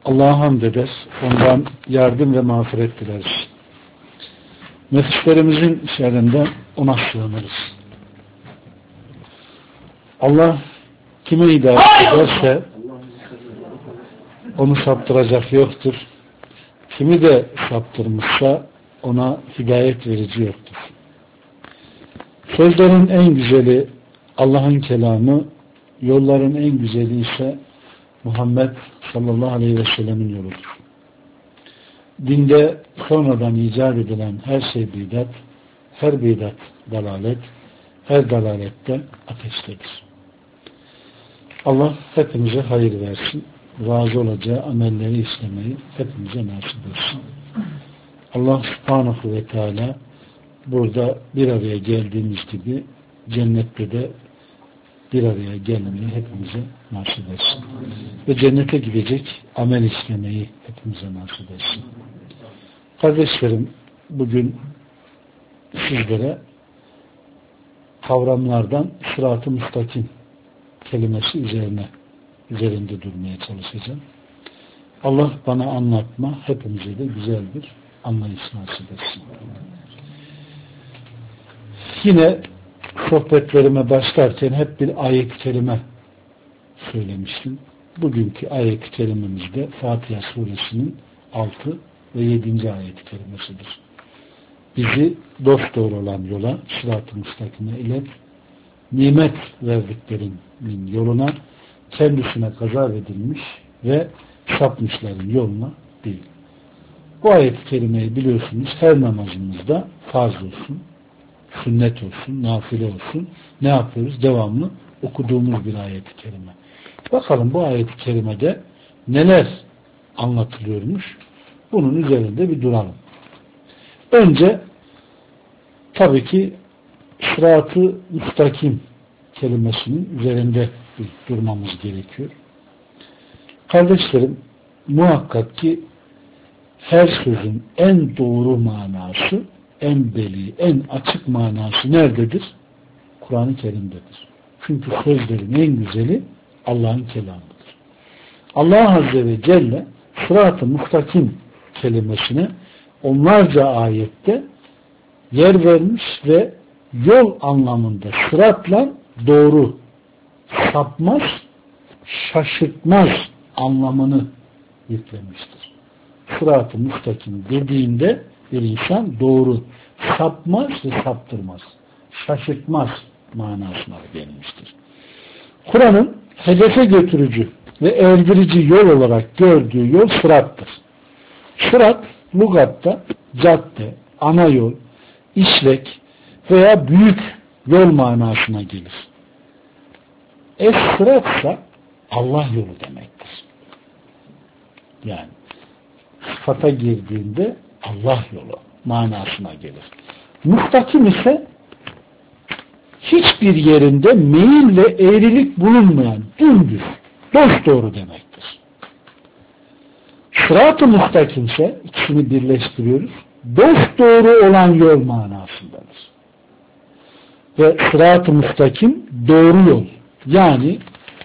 Allah'a hamd eder, ondan yardım ve mağfiret dileriz. Nefislerimizin şerrinden ona sığınırız. Allah kime hidayet ederse onu saptıracak yoktur. Kimi de saptırmışsa ona hidayet verici yoktur. Sözlerin en güzeli Allah'ın kelamı, yolların en güzeli ise Muhammed sallallahu aleyhi ve sellemin yoludur. Dinde sonradan icat edilen her şey bidat, her bidat dalalet, her dalalette ateştedir. Allah hepimize hayır versin, razı olacağı amelleri işlemeyi hepimize nasip etsin. Allah subhanahu ve teala burada bir araya geldiğimiz gibi cennette de bir araya gelmeyi hepimize nasip etsin. Ve cennete gidecek amel işlemeyi hepimize nasip etsin. Kardeşlerim, bugün sizlere kavramlardan sırat-ı müstakim kelimesi üzerinde durmaya çalışacağım. Allah bana anlatma, hepimize de güzel bir anlayış nasip etsin. Yine sohbetlerime başlarken hep bir ayet-i kerime söylemiştim. Bugünkü ayet-i kerimemiz de Fatiha suresinin 6 ve 7. ayet-i kerimesidir. Bizi dosdoğru olan yola, sırat-ı müstakime ilet, nimet verdiklerinin yoluna, kendisine kaza edilmiş ve sapmışların yoluna değil. Bu ayet-i kerimeyi biliyorsunuz her namazımızda farz olsun, sünnet olsun, nafile olsun, ne yapıyoruz? Devamlı okuduğumuz bir ayet-i kerime. Bakalım bu ayet-i kerimede neler anlatılıyormuş? Bunun üzerinde bir duralım. Önce tabii ki sırat-ı müstakim kelimesinin üzerinde bir durmamız gerekiyor. Kardeşlerim, muhakkak ki her sözün en doğru manası, en beli, en açık manası nerededir? Kur'an-ı Kerim'dedir. Çünkü sözlerin en güzeli Allah'ın kelamıdır. Allah Azze ve Celle sırat-ı müstakim kelimesine onlarca ayette yer vermiş ve yol anlamında sıratla doğru, sapmaz, şaşırtmaz anlamını yüklemiştir. Sırat-ı müstakim dediğinde bir insan doğru, sapmaz ve saptırmaz, şaşırtmaz manasına verilmiştir. Kur'an'ın hedefe götürücü ve erdirici yol olarak gördüğü yol sırattır. Sırat, lügatta cadde, ana yol, işlek veya büyük yol manasına gelir. Es-sıratsa Allah yolu demektir. Yani sıfata girdiğinde Allah yolu manasına gelir. Müstakim ise hiçbir yerinde meyil ve eğrilik bulunmayan dümdüz, dosdoğru demektir. Sırat-ı müstakim ise ikisini birleştiriyoruz. Dosdoğru olan yol manasındadır. Ve sırat-ı müstakim doğru yol. Yani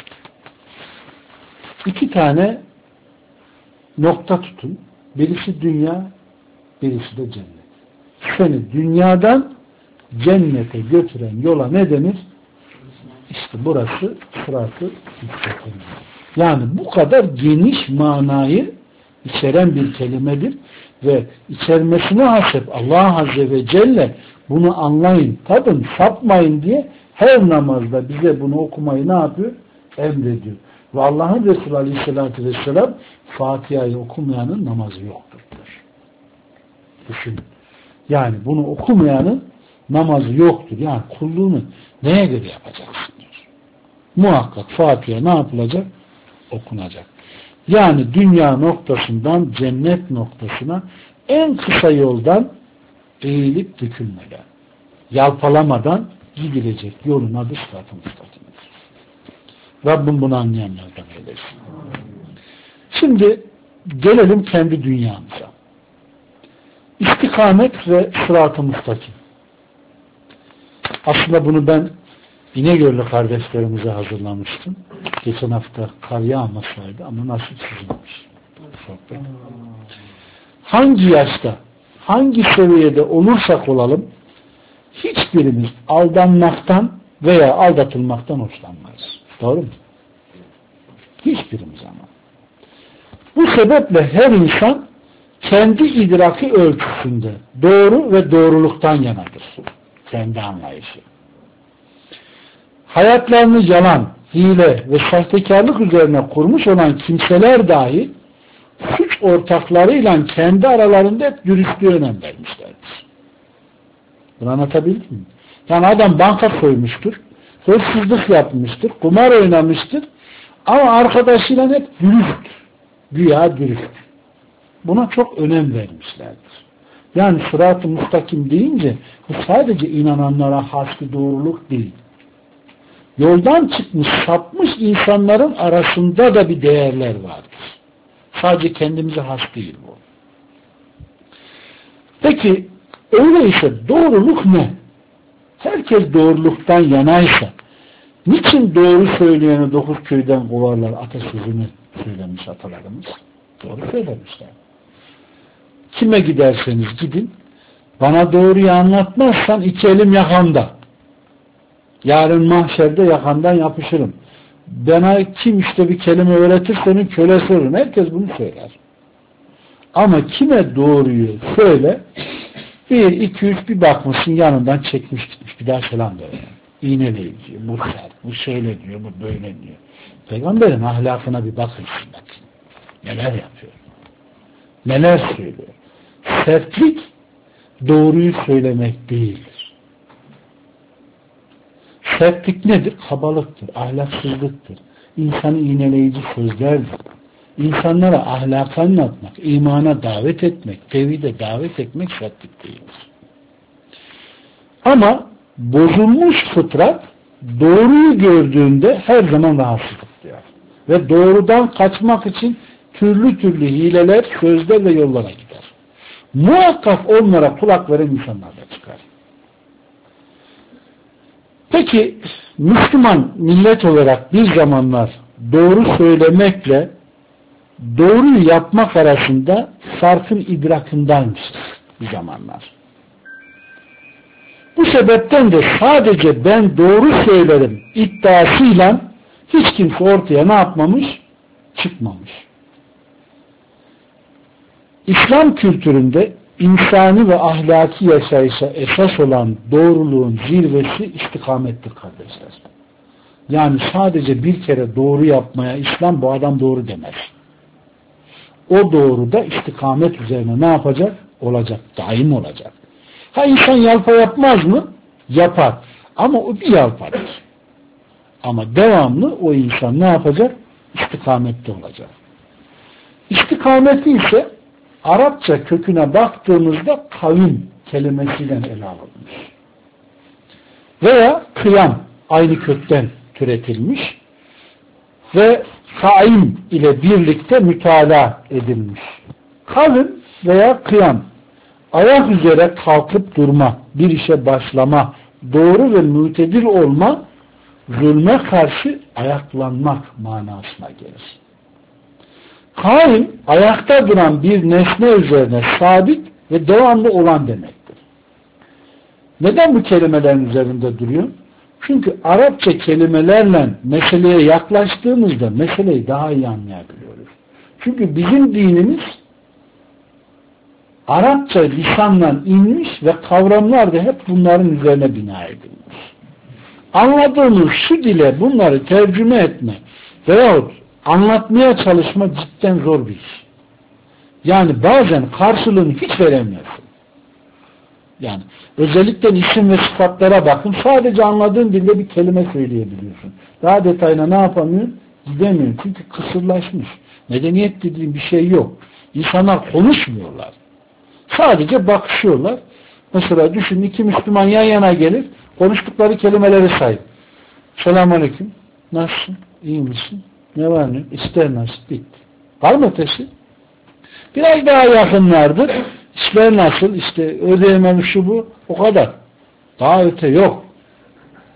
iki tane nokta tutun. Birisi dünya, birisi de cennet. Seni dünyadan cennete götüren yola ne denir? İşte burası sırat-ı müstakim. Yani bu kadar geniş manayı içeren bir kelimedir ve içermesine hasep Allah Azze ve Celle bunu anlayın, tadın, sapmayın diye her namazda bize bunu okumayı ne yapıyor? Emrediyor. Ve Allah'ın Resulü Aleyhisselatü Vesselam Fatiha'yı okumayanın namazı yoktur diyor. Düşünün. Yani bunu okumayanın namazı yoktur. Yani kulluğunu neye göre yapacaksın diyor. Muhakkak Fatiha ne yapılacak? Okunacak. Yani dünya noktasından cennet noktasına en kısa yoldan eğilip dökülmeden, yalpalamadan gidilecek yolun adı sırat-ı müstakimdir. Rabbim bunu anlayanlardan eylesin. Şimdi gelelim kendi dünyamıza. İstikamet ve sırat-ı müstakim. Aslında bunu ben İnegöl'lü kardeşlerimize hazırlamıştım. Geçen hafta kar yağmasaydı ama nasip sizinmiş. sohbet. Hangi yaşta, hangi seviyede olursak olalım, hiçbirimiz aldanmaktan veya aldatılmaktan hoşlanmayız. Doğru mu? Hiçbirimiz ama. Bu sebeple her insan kendi idraki ölçüsünde doğru ve doğruluktan yanadır. Kendi anlayışı. Hayatlarını yalan, hile ve sahtekarlık üzerine kurmuş olan kimseler dahi suç ortaklarıyla kendi aralarında hep dürüstlüğe önem vermişlerdir. Bunu anlatabildim mi? Yani adam banka soymuştur, hırsızlık yapmıştır, kumar oynamıştır ama arkadaşıyla hep dürüsttür. Güya dürüst. Buna çok önem vermişlerdir. Yani sırat-ı müstakim deyince bu sadece inananlara has bir doğruluk değil. Yoldan çıkmış, sapmış insanların arasında da bir değerler vardır. Sadece kendimize has değil bu. Peki öyleyse doğruluk ne? Herkes doğruluktan yanaysa niçin doğru söyleyeni 9 köyden kovarlar atasözünü söylemiş atalarımız? Doğru söylemişler. Kime giderseniz gidin, bana doğruyu anlatmazsan 2 elim yakanda. Yarın mahşerde yakandan yapışırım. Bana kim işte bir kelime öğretirse onun kölesi olurum. Herkes bunu söyler. Ama kime doğruyu söyle, 1, 2, 3 bir bakmışsın yanından çekmiş gitmiş. Bir daha selam veriyor. İğneleyici, bu sert, bu şöyle diyor, bu böyle diyor. Peygamberin ahlakına bir bakın şimdi. Neler yapıyor? Neler söylüyor? Sertlik doğruyu söylemek değildir. Sertlik nedir? Kabalıktır, ahlaksızlıktır. İnsanı iğneleyici sözlerdir. İnsanlara ahlakı anlatmak, imana davet etmek, tevhide davet etmek sertlik değildir. Ama bozulmuş fıtrat doğruyu gördüğünde her zaman rahatsızlık duyar. Ve doğrudan kaçmak için türlü türlü hileler, sözler ve yollara gider. Muhakkak onlara kulak veren insanlar da çıkar. Peki Müslüman millet olarak bir zamanlar doğru söylemekle doğruyu yapmak arasında farkın idrakındaymışız bir zamanlar. Bu sebepten de sadece ben doğru söylerim iddiasıyla hiç kimse ortaya ne yapmamış? Çıkmamış. İslam kültüründe insani ve ahlaki yaşayışa esas olan doğruluğun zirvesi istikamettir kardeşler. Yani sadece bir kere doğru yapmaya İslam bu adam doğru demez. O doğru da istikamet üzerine ne yapacak? Olacak. Daim olacak. Ha insan yalpa yapmaz mı? Yapar. Ama o bir yalpadır. Ama devamlı o insan ne yapacak? İstikamette olacak. İstikameti ise Arapça köküne baktığımızda kavim kelimesiyle ele alınmış. Veya kıyam aynı kökten türetilmiş ve kaim ile birlikte mütalaa edilmiş. Kavim veya kıyam ayak üzere kalkıp durma, bir işe başlama, doğru ve mütedil olma, zulme karşı ayaklanmak manasına gelir. Kaim, ayakta duran bir nesne üzerine sabit ve devamlı olan demektir. Neden bu kelimelerin üzerinde duruyor? Çünkü Arapça kelimelerle meseleye yaklaştığımızda meseleyi daha iyi anlayabiliyoruz. Çünkü bizim dinimiz Arapça lisanla inmiş ve kavramlar da hep bunların üzerine bina edilmiş. Anladığımız şu dile bunları tercüme etme veyahut anlatmaya çalışma cidden zor bir iş. Yani bazen karşılığını hiç veremiyorsun. Yani özellikle isim ve sıfatlara bakın. Sadece anladığın dilde bir kelime söyleyebiliyorsun. Daha detayına ne yapamıyorsun? Gidemiyorsun. Çünkü kısırlaşmış. Medeniyet dediğin bir şey yok. İnsanlar konuşmuyorlar. Sadece bakışıyorlar. Mesela düşün 2 Müslüman yan yana gelir. Konuştukları kelimeleri say. Selamünaleyküm. Nasılsın? İyi misin? Ne var ne? İster nasıl? Bitti. Var mı ötesi? Biraz daha yakınlardır. İşler nasıl? İşte ödeyemem şu bu. O kadar. Daha öte yok.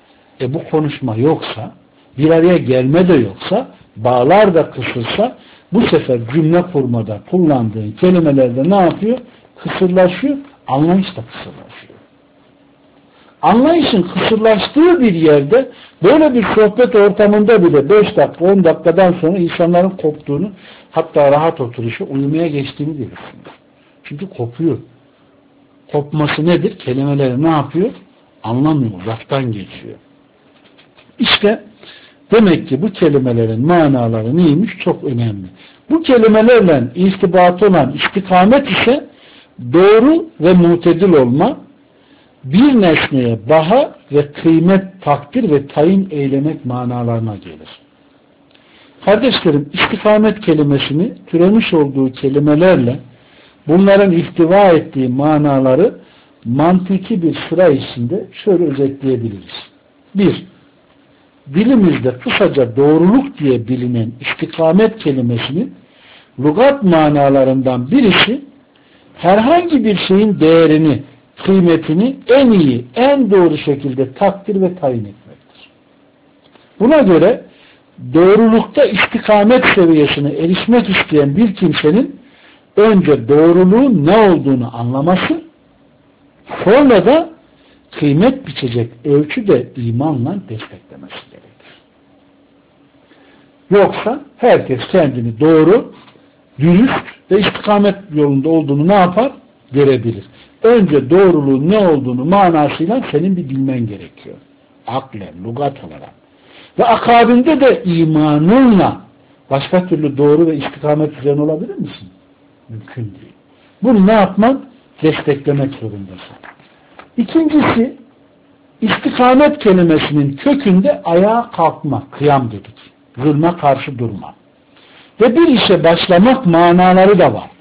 Bu konuşma yoksa, bir araya gelme de yoksa, bağlar da kısılsa, bu sefer cümle kurmada kullandığın kelimelerde ne yapıyor? Kısırlaşıyor. Anlayış da kısırlaşıyor. Anlayışın kısırlaştığı bir yerde böyle bir sohbet ortamında bile 5 dakika 10 dakikadan sonra insanların koptuğunu, hatta rahat oturuşu, uyumaya geçtiğini görürsünüz. Çünkü kopuyor. Kopması nedir? Kelimeleri ne yapıyor? Anlamıyor. Uzaktan geçiyor. İşte demek ki bu kelimelerin manaları neymiş? Çok önemli. Bu kelimelerle irtibatı olan istikamet ise doğru ve mutedil olma, bir nesneye baha ve kıymet, takdir ve tayin eylemek manalarına gelir. Kardeşlerim, istikamet kelimesini türemiş olduğu kelimelerle bunların ihtiva ettiği manaları mantıki bir sıra içinde şöyle özetleyebiliriz. 1. Dilimizde kısaca doğruluk diye bilinen istikamet kelimesinin lügat manalarından birisi herhangi bir şeyin değerini, kıymetini en iyi, en doğru şekilde takdir ve tayin etmektir. Buna göre doğrulukta istikamet seviyesine erişmek isteyen bir kimsenin önce doğruluğun ne olduğunu anlaması, sonra da kıymet biçecek ölçüde imanla desteklemesi gerekir. Yoksa herkes kendini doğru, dürüst ve istikamet yolunda olduğunu ne yapar? Görebilir. Önce doğruluğun ne olduğunu manasıyla senin bir bilmen gerekiyor. Aklen, lügat olarak. Ve akabinde de imanınla başka türlü doğru ve istikamet üzerine olabilir misin? Mümkün değil. Bunu ne yapman? Desteklemek zorundasın. İkincisi, istikamet kelimesinin kökünde ayağa kalkma, kıyam dedik. Zulme karşı durma. Ve bir işe başlamak manaları da var.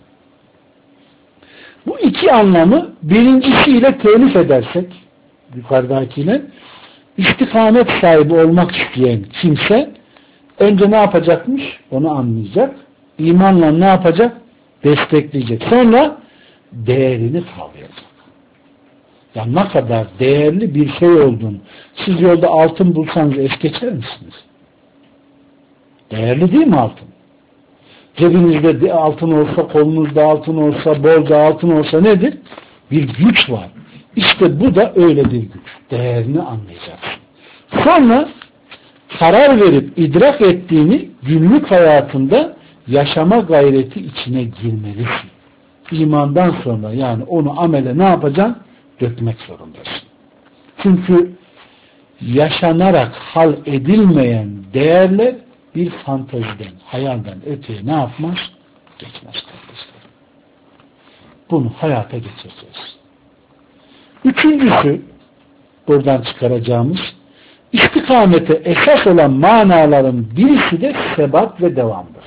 Bu iki anlamı birincisiyle telif edersek, yukarıdakiyle, istikamet sahibi olmak isteyen kimse önce ne yapacakmış? Onu anlayacak. İmanla ne yapacak? Destekleyecek. Sonra değerini kavrayacak. Ya ne kadar değerli bir şey olduğunu. Siz yolda altın bulsanız es geçer misiniz? Değerli değil mi altın? Cebinizde altın olsa, kolunuzda altın olsa, bolca altın olsa nedir? Bir güç var. İşte bu da öyle bir güç. Değerini anlayacaksın. Sonra karar verip idrak ettiğini günlük hayatında yaşama gayreti içine girmelisin. İmandan sonra yani onu amele ne yapacaksın? Dökmek zorundasın. Çünkü yaşanarak hal edilmeyen değerler bir fanteziden, hayalden öteye ne yapmaz? Geçmez kardeşler. Bunu hayata geçireceğiz. Üçüncüsü, buradan çıkaracağımız, istikamete esas olan manaların birisi de sebat ve devamdır.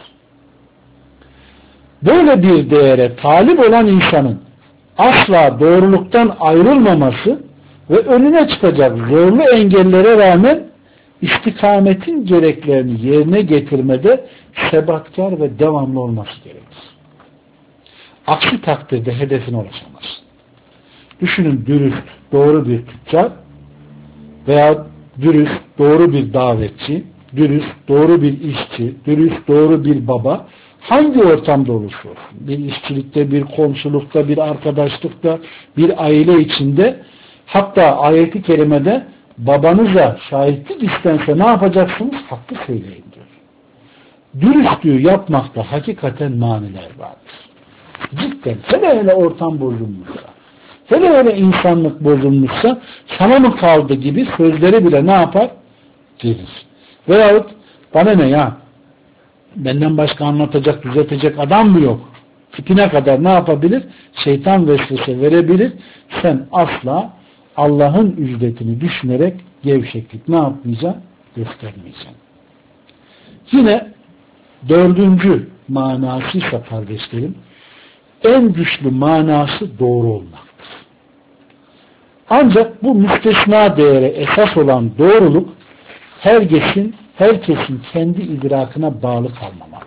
Böyle bir değere talip olan insanın asla doğruluktan ayrılmaması ve önüne çıkacak zorlu engellere rağmen istikametin gereklerini yerine getirmede sebatkar ve devamlı olması gerekir. Aksi takdirde hedefine ulaşamaz. Düşünün, dürüst, doğru bir tüccar veya dürüst, doğru bir davetçi, dürüst, doğru bir işçi, dürüst, doğru bir baba, hangi ortamda olursa olsun, bir işçilikte, bir komşulukta, bir arkadaşlıkta, bir aile içinde, hatta ayet-i kerimede babanıza şahitlik istense ne yapacaksınız? Hakkı söyleyin diyor. Dürüstlüğü yapmakta hakikaten maniler vardır. Cidden, hele ortam bozulmuşsa, hele insanlık bozulmuşsa, sana mı kaldı gibi sözleri bile ne yapar? Gelir. Veyahut bana ne ya? Benden başka anlatacak, düzeltecek adam mı yok? Tipine kadar ne yapabilir? Şeytan vesvese verebilir. Sen asla Allah'ın ücretini düşünerek gevşeklik ne yapmayacaksın? Göstermeyeceksin. Yine dördüncü manası ise kardeşlerim, en güçlü manası doğru olmaktır. Ancak bu müstesna değere esas olan doğruluk herkesin kendi idrakına bağlı kalmamalı.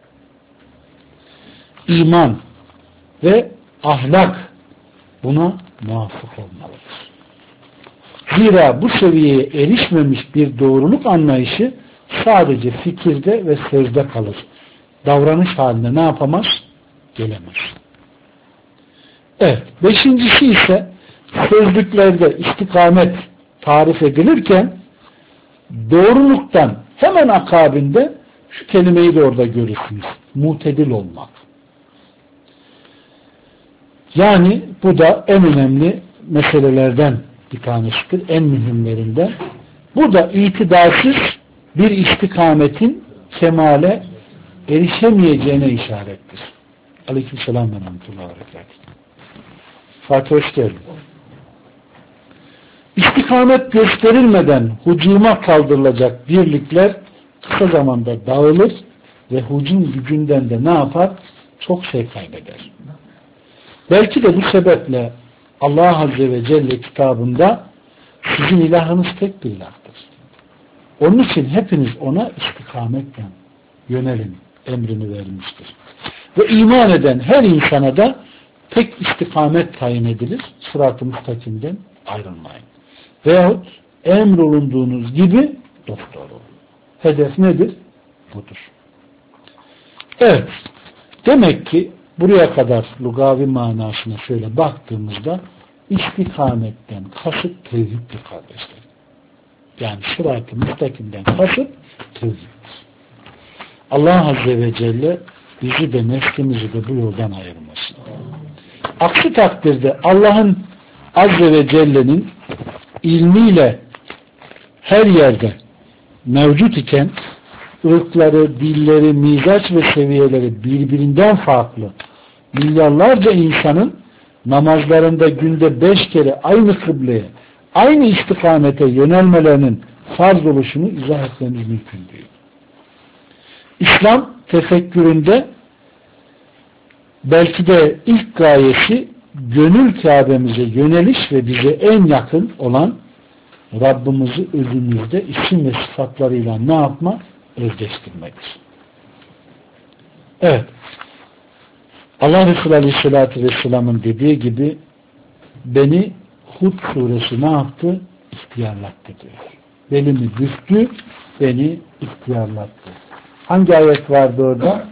İman ve ahlak buna muvafık olmalıdır. Zira bu seviyeye erişmemiş bir doğruluk anlayışı sadece fikirde ve sözde kalır. davranış haline ne yapamaz? Gelemez. Evet. Beşincisi ise sözlüklerde istikamet tarif edilirken doğruluktan hemen akabinde şu kelimeyi de orada görürsünüz. Mutedil olmak. Yani bu da en önemli meselelerden bir tanesidir. En mühimlerinden. Bu da itidalsiz bir istikametin kemale erişemeyeceğine işarettir. Aleykümselam ve rahmetullahi ve berekatuhu. Fatih hoş geldin. İstikamet gösterilmeden hücuma kaldırılacak birlikler kısa zamanda dağılır ve hücum gücünden de ne yapar? Çok şey kaybeder. Belki de bu sebeple Allah Azze ve Celle kitabında sizin ilahınız tek bir ilahtır. Onun için hepiniz ona istikametle yönelin emrini vermiştir. Ve iman eden her insana da tek istikamet tayin edilir. Sırat-ı müstakimden ayrılmayın. Veyahut emrolunduğunuz gibi dost olun. Hedef nedir? Budur. Evet. Demek ki buraya kadar lugavi manasına şöyle baktığımızda istikametten kasıt tevhiddir kardeşler. Yani sırat-ı müstakimden kasıt tevhiddir. Allah Azze ve Celle bizi de neslimizi de bu yoldan ayırmasın. Aksi takdirde Allah'ın Azze ve Celle'nin ilmiyle her yerde mevcut iken ırkları, dilleri, mizaç ve seviyeleri birbirinden farklı milyarlarca insanın namazlarında günde 5 kere aynı kıbleye, aynı istikamete yönelmelerinin farz oluşunu izah etmemiz mümkün değil. İslam tefekküründe belki de ilk gayesi gönül Kabe'mize yöneliş ve bize en yakın olan Rabbimizi özümüzde isim ve sıfatlarıyla ne yapma? Özdeştirmektir. Evet. Allah Resulü Aleyhisselatü Vesselam'ın dediği gibi beni Hud suresi ne yaptı? İhtiyarlattı diyor. Belimi büktü, beni ihtiyarlattı. Hangi ayet vardı orada?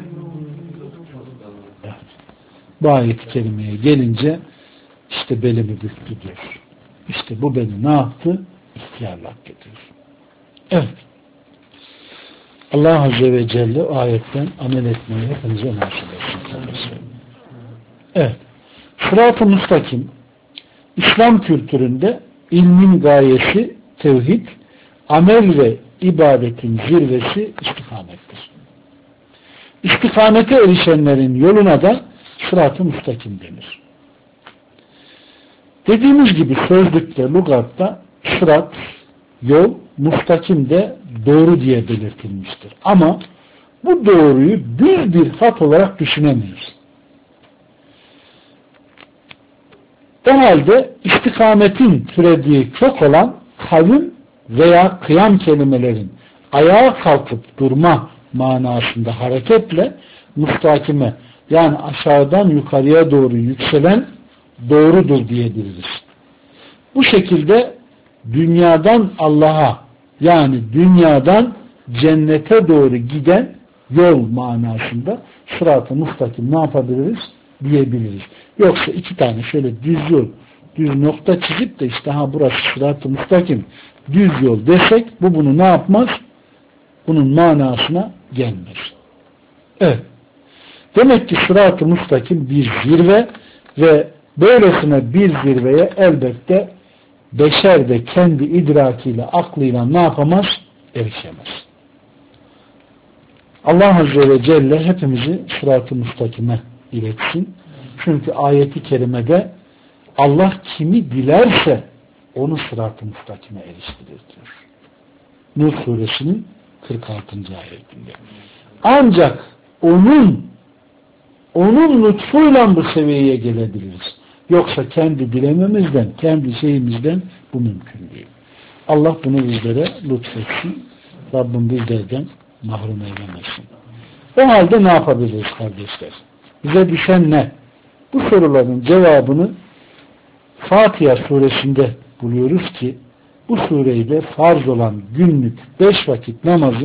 Evet. Bu ayet-i kerimeye gelince işte belimi büktü diyor. İşte bu beni ne yaptı? İhtiyarlattı diyor. Evet. Allah Azze ve Celle o ayetten amel etmeyi hepinize nasip etsin. Evet. Sırat-ı müstakim İslam kültüründe ilmin gayesi tevhid, amel ve ibadetin zirvesi istikamettir. İstikamete erişenlerin yoluna da sırat-ı müstakim denir. Dediğimiz gibi sözlükte, lügatta sırat, yol, müstakim de doğru diye belirtilmiştir. Ama bu doğruyu bir hat olarak düşünemeyiz. O halde istikametin türediği kök olan kavim veya kıyam kelimelerin ayağa kalkıp durma manasında hareketle müstakime yani aşağıdan yukarıya doğru yükselen doğrudur diyebiliriz. Bu şekilde dünyadan Allah'a yani dünyadan cennete doğru giden yol manasında sırat-ı müstakim ne yapabiliriz? Diyebiliriz. Yoksa iki tane şöyle düz yol, düz nokta çizip de işte burası sırat-ı müstakim, düz yol desek bu bunu ne yapmaz? Bunun manasına gelmez. Evet. Demek ki sırat-ı müstakim bir zirve ve böylesine bir zirveye elbette beşer de kendi idrakiyle, aklıyla ne yapamaz? Erişemez. Allah Azze ve Celle hepimizi sırat-ı müstakime iletsin. Çünkü ayeti kerimede Allah kimi dilerse onu sırat-ı müstakime eriştirir diyor. Nur suresinin 46. ayetinde. Ancak onun lütfuyla bu seviyeye gelebiliriz. Yoksa kendi dilememizden, kendi şeyimizden bu mümkün değil. Allah bunu bizlere lütfetsin. Rabbim bizlerden mahrum eylemesin. O halde ne yapabiliriz kardeşler? Bize düşen ne? Bu soruların cevabını Fatiha suresinde buluyoruz ki bu sureyi de farz olan günlük 5 vakit namazın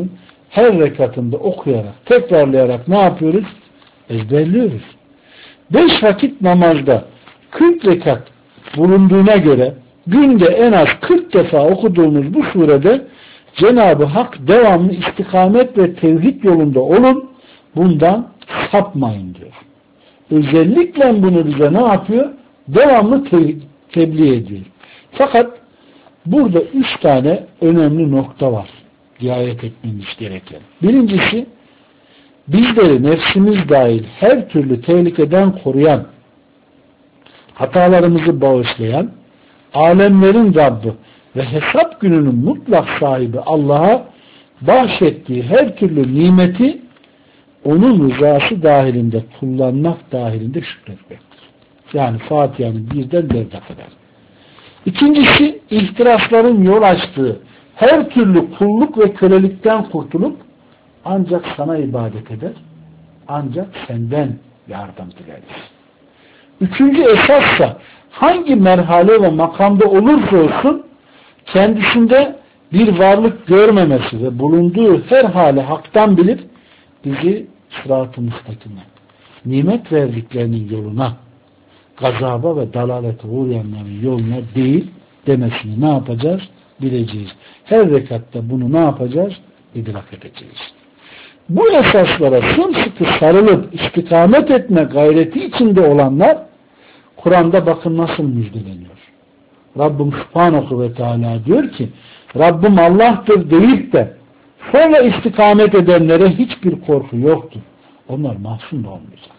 her rekatında okuyarak, tekrarlayarak ne yapıyoruz? Ezberliyoruz. 5 vakit namazda 40 rekat bulunduğuna göre günde en az 40 defa okuduğumuz bu surede Cenab-ı Hak devamlı istikamet ve tevhid yolunda olun, bundan sapmayın diyor. Özellikle bunu bize ne yapıyor? Devamlı tebliğ ediyor. Fakat burada 3 tane önemli nokta var riayet etmemiz gereken. Birincisi, bizleri nefsimiz dahil her türlü tehlikeden koruyan, hatalarımızı bağışlayan, alemlerin Rabbi ve hesap gününün mutlak sahibi Allah'a bahşettiği her türlü nimeti onun rızası dahilinde kullanmak dahilinde şükretmektir. Yani Fatiha'nın 1'den 4'e kadar. İkincisi, ihtirasların yol açtığı her türlü kulluk ve kölelikten kurtulup ancak sana ibadet eder, ancak senden yardım dileriz. Üçüncü esassa hangi merhale ve makamda olursa olsun kendisinde bir varlık görmemesi ve bulunduğu her hali haktan bilip bizi sırat-ı müstakime, nimet verdiklerinin yoluna, gazaba ve dalalete uğrayanların yoluna değil demesini ne yapacağız? Bileceğiz. Her rekatta bunu ne yapacağız? İdrak edeceğiz. Bu esaslara sımsıkı sarılıp istikamet etme gayreti içinde olanlar Kur'an'da bakın nasıl müjdeleniyor. Rabbim Subhanahu ve Teala diyor ki Rabbim Allah'tır deyip de sonra istikamet edenlere hiçbir korku yoktur. Onlar mahzun da olmayacaktır.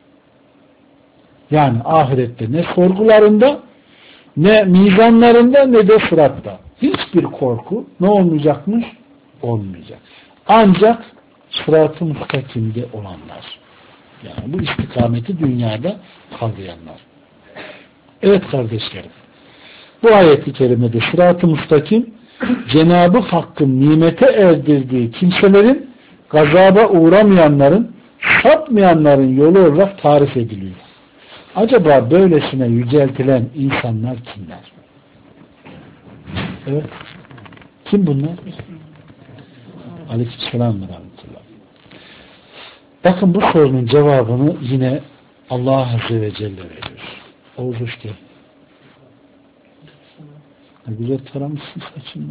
Yani ahirette ne sorgularında, ne mizanlarında, ne de sıratta hiçbir korku ne olmayacakmış? Olmayacak. Ancak sırat-ı müstakimde olanlar. Yani bu istikameti dünyada kavrayanlar. Evet kardeşlerim. Bu ayet-i kerimede sırat-ı müstakim Cenab-ı Hakk'ın nimete erdirdiği kimselerin, gazaba uğramayanların, sapmayanların yolu olarak tarif ediliyor. Acaba böylesine yüceltilen insanlar kimler? Evet. Kim bunlar? Aleykümselam ve rahmetullah. Bakın bu sorunun cevabını yine Allah Azze ve Celle veriyor. Oğuz hoş geldin. Ne güzel taramışsın saçını.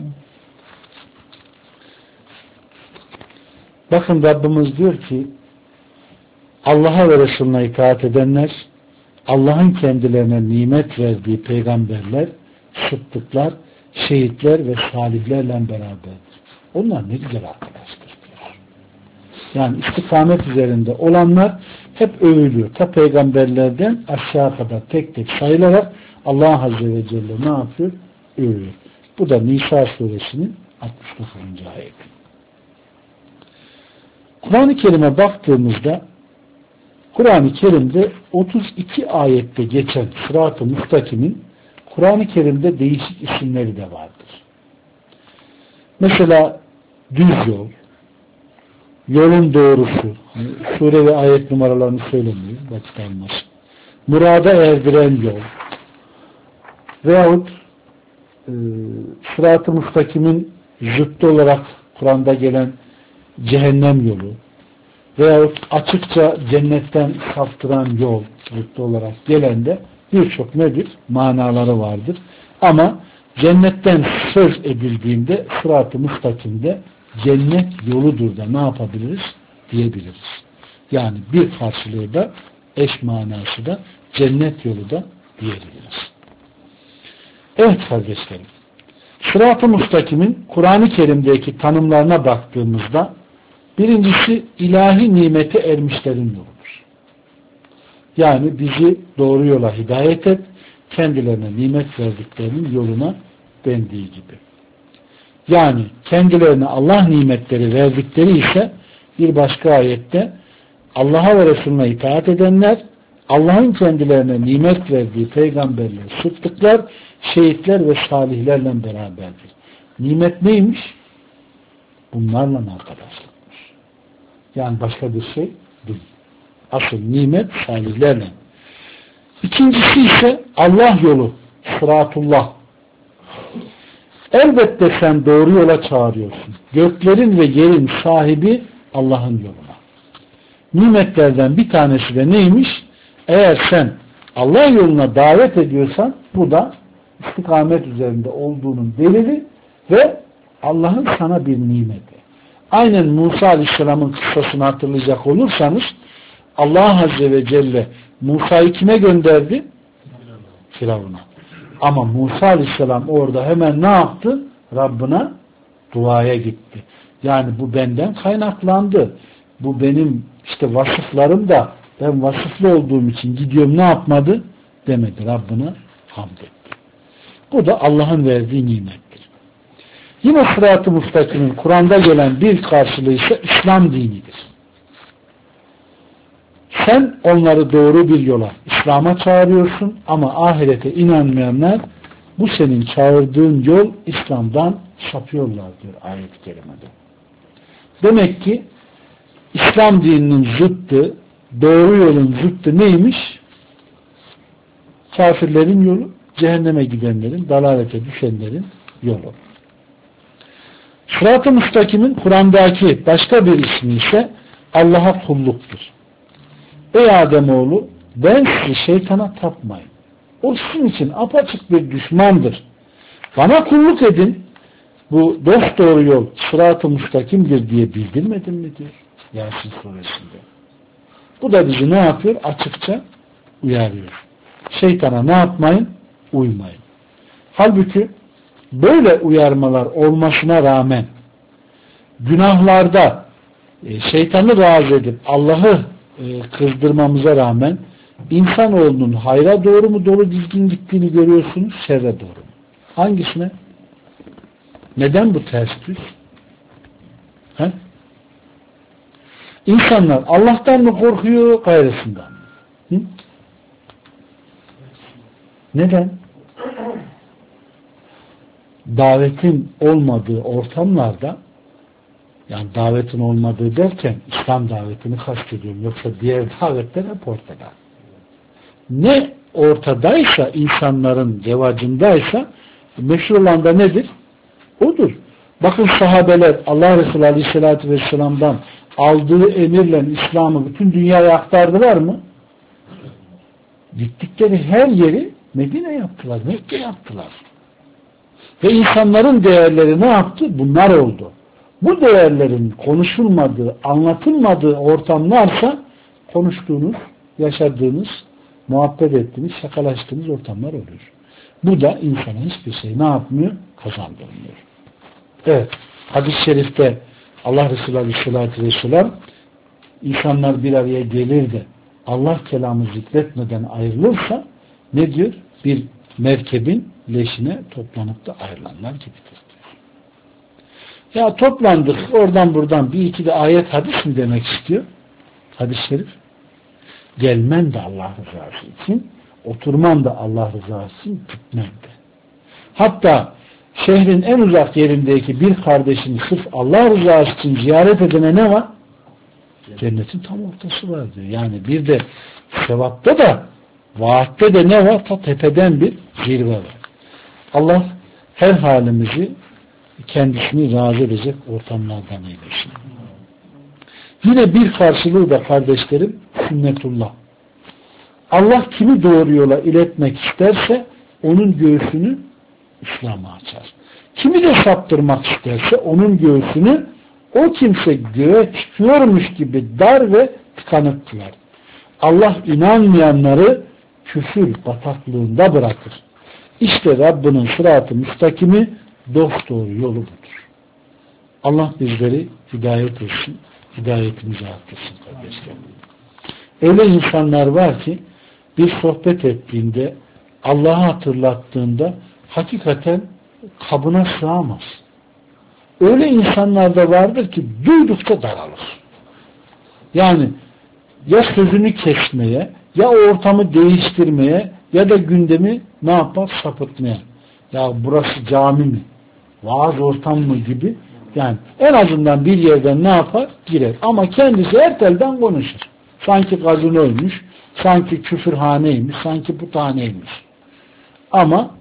Bakın Rabbimiz diyor ki Allah'a ve Resulüne itaat edenler, Allah'ın kendilerine nimet verdiği peygamberler, sıddıklar, şehitler ve salihlerle beraberdir. Onlar ne güzel arkadaşlar diyor. Yani istikamet üzerinde olanlar hep övülüyor. Ta peygamberlerden aşağı kadar tek tek sayılarak Allah Azze ve Celle ne yapıyor? Övüyor. Bu da Nisa suresinin 69. ayeti. Kur'an-ı Kerim'e baktığımızda Kur'an-ı Kerim'de 32 ayette geçen sırat-ı müstakimin Kur'an-ı Kerim'de değişik isimleri de vardır. Mesela düz yol, yolun doğrusu, sure ve ayet numaralarını söylemiyor, vakit almasın. Murada erdiren yol veyahut sırat-ı müstakimin zıttı olarak Kur'an'da gelen cehennem yolu veyahut açıkça cennetten saptıran yol zıttı olarak gelen de birçok nedir? Manaları vardır. Ama cennetten söz edildiğinde sırat-ı müstakimde cennet yoludur da ne yapabiliriz? Diyebiliriz. Yani bir karşılığı da eş manası da cennet yolu da diyebiliriz. Evet kardeşlerim. Sırat-ı müstakimin Kur'an-ı Kerim'deki tanımlarına baktığımızda birincisi ilahi nimete ermişlerin yoludur. Yani bizi doğru yola hidayet et, kendilerine nimet verdiklerinin yoluna dendiği gibi. Yani kendilerine Allah nimetleri verdikleri ise bir başka ayette Allah'a ve Resulüne itaat edenler, Allah'ın kendilerine nimet verdiği peygamberler, sıddıklar, şehitler ve salihlerle beraberdir. Nimet neymiş? Bunlarla arkadaşlıkmış. Yani başka bir şey değil. Asıl nimet salihlerle. İkincisi ise Allah yolu, sıratullah. Elbette sen doğru yola çağırıyorsun. Göklerin ve yerin sahibi Allah'ın yoluna. Nimetlerden bir tanesi de neymiş? Eğer sen Allah yoluna davet ediyorsan bu da istikamet üzerinde olduğunun delili ve Allah'ın sana bir nimeti. Aynen Musa Aleyhisselam'ın kıssasını hatırlayacak olursanız Allah Azze ve Celle Musa'yı kime gönderdi? Firavun'a. Ama Musa Aleyhisselam orada hemen ne yaptı? Rabbına duaya gitti. Yani bu benden kaynaklandı. Bu benim işte vasıflarım da ben vasıflı olduğum için gidiyorum ne yapmadı? Demedi. Rabbına hamd etti. Bu da Allah'ın verdiği nimettir. Yine Sırat-ı Müstakim'in Kur'an'da gelen bir karşılığı ise İslam dinidir. Sen onları doğru bir yola, İslam'a çağırıyorsun ama ahirete inanmayanlar bu senin çağırdığın yol İslam'dan sapıyorlar diyor ayet-i kerimede. Demek ki İslam dininin zıttı, doğru yolun zıttı neymiş? Kafirlerin yolu, cehenneme gidenlerin, dalalete düşenlerin yolu. Sırat-ı Müstakim'in Kur'an'daki başka bir ismi ise Allah'a kulluktur. Ey Ademoğlu, ben sizi şeytana tapmayın. O sizin için apaçık bir düşmandır. Bana kulluk edin. Bu dosdoğru yol Sırat-ı Müstakim'dir diye bildirmedim mi diyor Yasin suresinde. Bu da bizi ne yapıyor? Açıkça uyarıyor. Şeytana ne yapmayın? Uymayın. Halbuki böyle uyarmalar olmasına rağmen günahlarda şeytanı razı edip Allah'ı kızdırmamıza rağmen insanoğlunun hayra doğru mu dolu dizgin gittiğini görüyorsunuz, şerre doğru mu? Hangisine? Neden bu ters düz? He? İnsanlar Allah'tan mı korkuyor, gayrısından mı? Hı? Neden? Davetin olmadığı ortamlarda, yani davetin olmadığı derken İslam davetini kastediyorum. Yoksa diğer davetler hep ortada. Ne ortadaysa, insanların revacındaysa meşhur olan da nedir? Odur. Bakın sahabeler Allah Resulü Aleyhisselatü Vesselam'dan aldığı emirle İslam'ı bütün dünyaya aktardılar mı? Gittikleri her yeri Medine yaptılar, Mekke yaptılar. Ve insanların değerleri ne yaptı? Bunlar oldu. Bu değerlerin konuşulmadığı, anlatılmadığı ortamlarsa konuştuğunuz, yaşadığınız, muhabbet ettiğiniz, şakalaştığınız ortamlar oluyor. Bu da insana hiçbir şey ne yapmıyor? Kazandırmıyor. Evet. Hadis-i şerifte Allah Resulü Aleyhisselatü Vesselam insanlar bir araya gelir de Allah kelamı zikretmeden ayrılırsa ne diyor? Bir merkebin leşine toplanıp da ayrılanlar gibidir. Ya toplandık oradan buradan bir iki de ayet hadis mi demek istiyor? Hadis-i şerif. Gelmen de Allah rızası için, oturman da Allah rızası için, gitmen de. Hatta şehrin en uzak yerindeki bir kardeşini sırf Allah rızası için ziyaret edene ne var? Cennetin tam ortası var diyor. Yani bir de sevapta da vaatte de ne var? Ta tepeden bir zirve var. Allah her halimizi kendisini razı edecek ortamlardan eylesin. Yine bir karşılığı da kardeşlerim sünnetullah. Allah kimi doğru yola iletmek isterse onun göğsünü İslam'a açar. Kimi de saptırmak isterse onun göğsünü o kimse göğe çıkıyormuş gibi dar ve tıkanık kılar. Allah inanmayanları küfür bataklığında bırakır. İşte Rabbinin sırat-ı müstakimi dosdoğru yolu budur. Allah bizleri hidayet etsin, hidayetimizi arttırsın kardeşlerim. Öyle insanlar var ki bir sohbet ettiğinde, Allah'ı hatırlattığında hakikaten kabına sığamaz. Öyle insanlar da vardır ki duydukça daralır. Yani ya sözünü kesmeye, ya ortamı değiştirmeye, ya da gündemi ne yapar? Sapıtmaya. Ya burası cami mi? Vaaz ortam mı gibi. Yani en azından bir yerden ne yapar? Girer. Ama kendisi her telden konuşur. Sanki gazinoymuş, sanki küfürhaneymiş, sanki puthaneymiş. Ama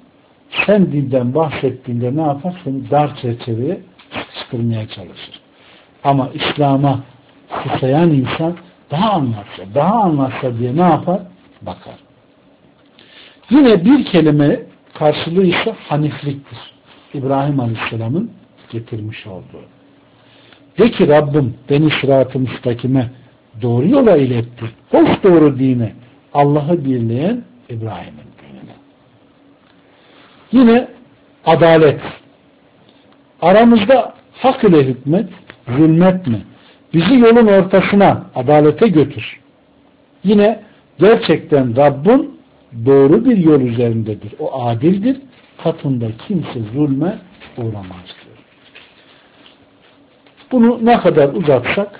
sen dinden bahsettiğinde ne yapar? Seni dar çerçeveye sıkıştırmaya çalışır. Ama İslam'a susayan insan daha anlatsa diye ne yapar? Bakar. Yine bir kelime karşılığı ise hanifliktir. İbrahim Aleyhisselam'ın getirmiş olduğu. De ki Rabbim beni sırat-ı müstakime doğru yola iletti. Hoş doğru dine. Allah'ı birleyen İbrahim'in dinine. Yine adalet. Aramızda hak ile hükmet, zulmetme. Bizi yolun ortasına, adalete götür. Yine gerçekten Rabbin doğru bir yol üzerindedir. O adildir. Katında kimse zulme uğramaz diyor. Bunu ne kadar uzatsak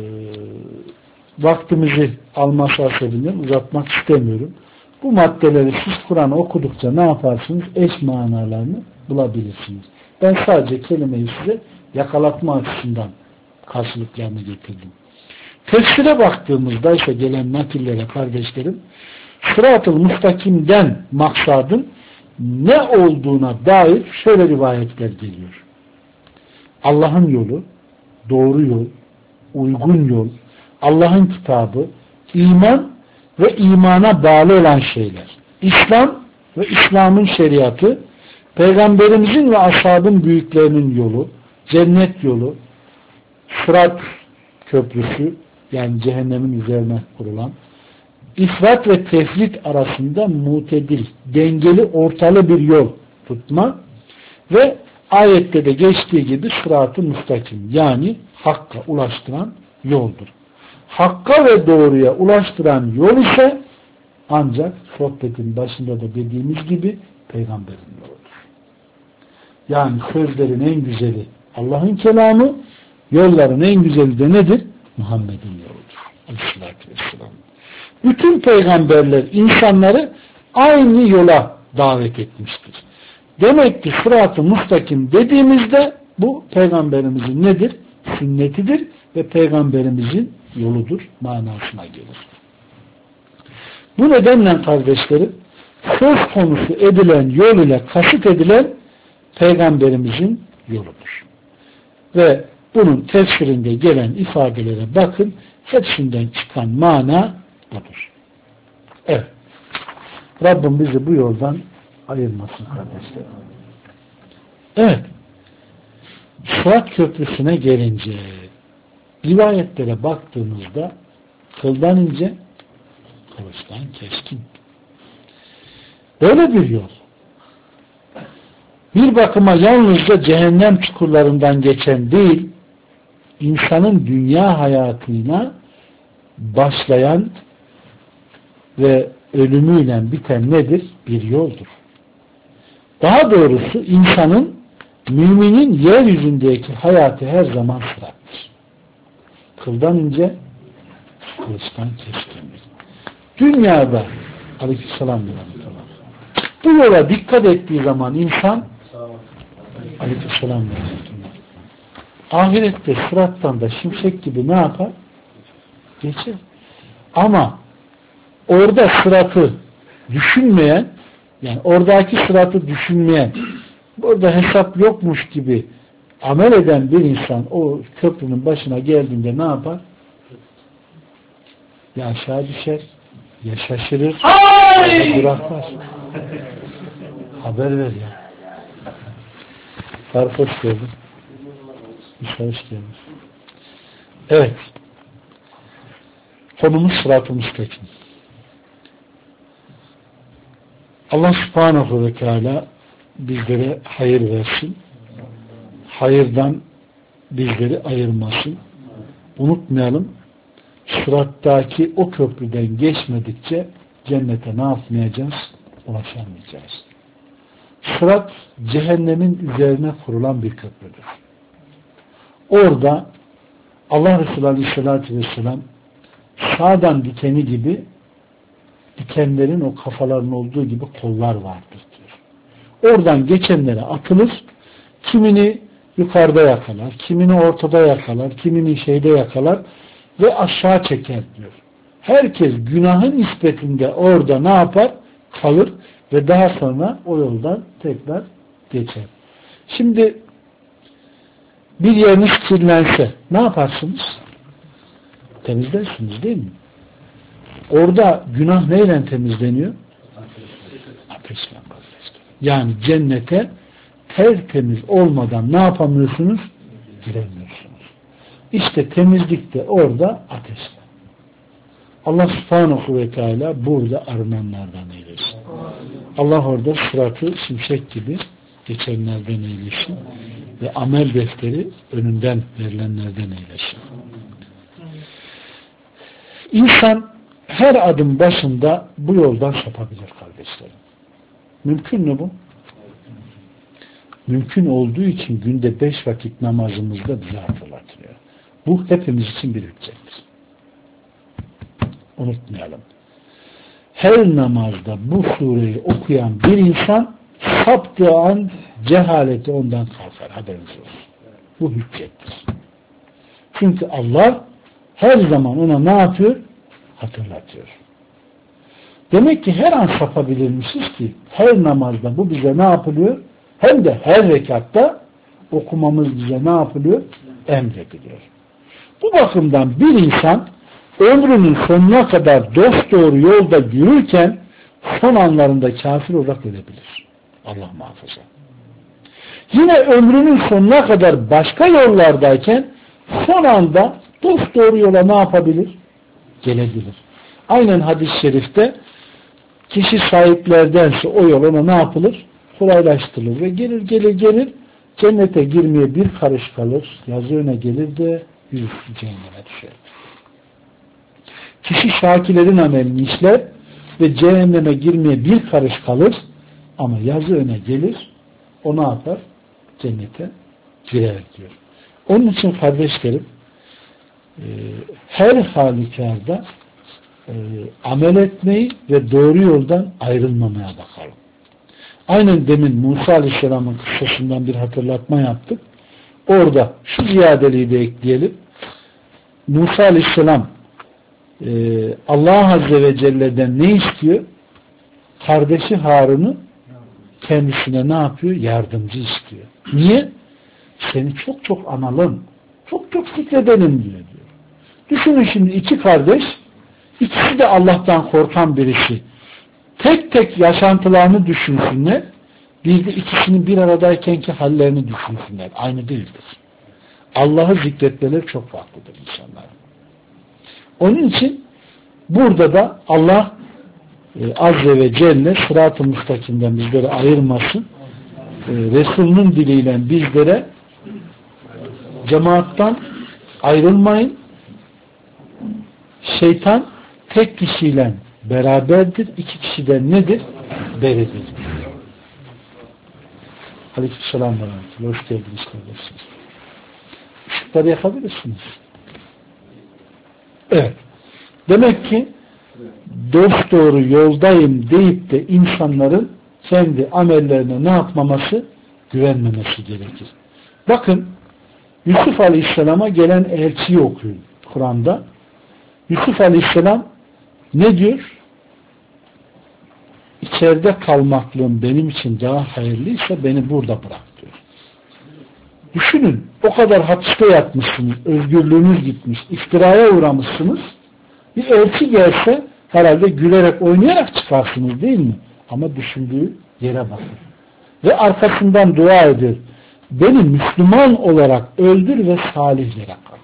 vaktimizi alması hasebinden uzatmak istemiyorum. Bu maddeleri siz Kur'an'ı okudukça ne yaparsınız? Eş manalarını bulabilirsiniz. Ben sadece kelimeyi size yakalatma açısından karşılıklarını getirdim. Tefsire baktığımızda ise gelen nakillere kardeşlerim, sırat-ı müstakimden maksadın ne olduğuna dair şöyle rivayetler geliyor. Allah'ın yolu, doğru yol, uygun yol, Allah'ın kitabı, iman ve imana bağlı olan şeyler. İslam ve İslam'ın şeriatı, Peygamberimizin ve ashabın büyüklerinin yolu, cennet yolu, Sırat köprüsü, yani cehennemin üzerine kurulan, ifrat ve tefrit arasında mutedil, dengeli, ortalı bir yol tutma ve ayette de geçtiği gibi sırat-ı müstakim, yani hakka ulaştıran yoldur. Hakka ve doğruya ulaştıran yol ise ancak sohbetin başında da dediğimiz gibi Peygamberin yoludur. Yani sözlerin en güzeli Allah'ın kelamı, yolların en güzeli de nedir? Muhammed'in yoludur. Aleyhisselatü vesselam. Bütün peygamberler insanları aynı yola davet etmiştir. Demek ki sırat-ı müstakim dediğimizde bu peygamberimizin nedir? Sünnetidir ve peygamberimizin yoludur manasına gelir. Bu nedenle kardeşlerim söz konusu edilen yol ile kasıt edilen peygamberimizin yoludur. Ve bunun tefsirinde gelen ifadelere bakın, hepsinden çıkan mana budur. Evet. Rabbim bizi bu yoldan ayırmasın kardeşlerim. Evet. Sırat köprüsüne gelince rivayetlere baktığımızda kıldan ince, kılıçtan keskin. Böyle bir yol. Bir bakıma yalnızca cehennem çukurlarından geçen değil, insanın dünya hayatına başlayan ve ölümüyle biten nedir? Bir yoldur. Daha doğrusu insanın, müminin yeryüzündeki hayatı her zaman sırattır. Kıldan ince, kılıçtan keskindir. Dünyada Aleykümselam bu yola dikkat ettiği zaman insan Aleykümselam ahirette sırattan da şimşek gibi ne yapar? Geçer. Ama orada sıratı düşünmeyen, yani oradaki sıratı düşünmeyen, burada hesap yokmuş gibi amel eden bir insan o köprünün başına geldiğinde ne yapar? Ya aşağı düşer, ya şaşırır, ya duraklar. Haber ver ya. Fark hoş geldin. Hoş geldin. Evet. Konumuz sırat-ı müstakim. Allah subhanahu ve teala bizlere hayır versin. Hayırdan bizleri ayırmasın. Unutmayalım, sırattaki o köprüden geçmedikçe cennete ne yapmayacağız? Ulaşamayacağız. Sırat cehennemin üzerine kurulan bir köprüdür. Orada Allah Resulü Aleyhisselatü Vesselam sağdan dikeni gibi dikenlerin o kafaların olduğu gibi kollar vardır diyor. Oradan geçenlere atılır, kimini yukarıda yakalar, kimini ortada yakalar, kimini şeyde yakalar ve aşağı çeker diyor. Herkes günahın nispetinde orada ne yapar? Kalır ve daha sonra o yoldan tekrar geçer. Şimdi bir yeriniz kirlense ne yaparsınız? Temizlersiniz değil mi? Orada günah neyle temizleniyor? Ateşle kardeşler. Yani cennete tertemiz olmadan ne yapamıyorsunuz? Giremiyorsunuz. İşte temizlik de orada ateşle. Allah subhanahu ve teala burada arınanlardan eylesin. Allah orada sıratı şimşek gibi geçenlerden eylesin ve amel defteri önünden verilenlerden eylesin. İnsan her adım başında bu yoldan sapabilir kardeşlerim. Mümkün mü bu? Mümkün olduğu için günde 5 vakit namazımızda bize hatırlatılıyor. Bu hepimiz için bir hüccettir. Unutmayalım. Her namazda bu sureyi okuyan bir insan saptığı an cehaleti ondan kalkar. Haberiniz olsun. Bu hüccettir. Çünkü Allah her zaman ona ne yapıyor? Hatırlatıyor. Demek ki her an sapabilirmişiz ki her namazda bu bize ne yapılıyor? Hem de her rekatta okumamız bize ne yapılıyor? Emrediliyor. Bu bakımdan bir insan ömrünün sonuna kadar dosdoğru yolda yürürken son anlarında kafir olarak ölebilir. Allah muhafaza. Yine ömrünün sonuna kadar başka yollardayken son anda dosdoğru yola ne yapabilir? Gelebilir. Aynen hadis-i şerifte kişi sahiplerdense o yol ona ne yapılır? Kolaylaştırılır ve gelir cennete girmeye bir karış kalır. Yazı öne gelir de yüzüstü cehenneme düşer. Kişi şakilerin amelini işler ve cehenneme girmeye bir karış kalır ama yazı öne gelir, o ne yapar? Cennete girer diyor. Onun için kardeşlerim her halükarda amel etmeyi ve doğru yoldan ayrılmamaya bakalım. Aynen demin Musa Aleyhisselam'ın kıssasından bir hatırlatma yaptık. Orada şu ziyadeliği de ekleyelim. Musa Aleyhisselam Allah Azze ve Celle'den ne istiyor? Kardeşi Harun'u kendisine ne yapıyor? Yardımcı istiyor. Niye? Seni çok çok analım, çok çok zikredelim diyor. Düşünün şimdi iki kardeş, ikisi de Allah'tan korkan birisi. Tek tek yaşantılarını düşünsünler, bir de ikisinin bir aradaykenki hallerini düşünsünler. Aynı değildir. Allah'ı zikretmeleri çok farklıdır insanların. Onun için burada da Allah Azze ve Celle sırat-ı müstakimden bizleri ayırmasın. Resulünün diliyle bizlere cemaattan ayrılmayın. Şeytan tek kişiyle beraberdir. İki kişiden nedir? Beridir. Aleykümselam ve rahmetullah. Hoş geldiniz kardeşler. Işıkları yakabilirsiniz. Evet. Demek ki dosdoğru yoldayım deyip de insanların kendi amellerine ne yapmaması? Güvenmemesi gerekir. Bakın Yusuf Aleyhisselam'a gelen elçiyi okuyun Kur'an'da. Yusuf Aleyhisselam ne diyor? İçeride kalmaklığım benim için daha hayırlıysa beni burada bırak diyor. Düşünün, o kadar hapiste yatmışsınız, özgürlüğünüz gitmiş, iftiraya uğramışsınız. Bir elçi gelse herhalde gülerek, oynayarak çıkarsınız değil mi? Ama düşündüğü yere bakın. Ve arkasından dua eder. Beni Müslüman olarak öldür ve salihlere kal.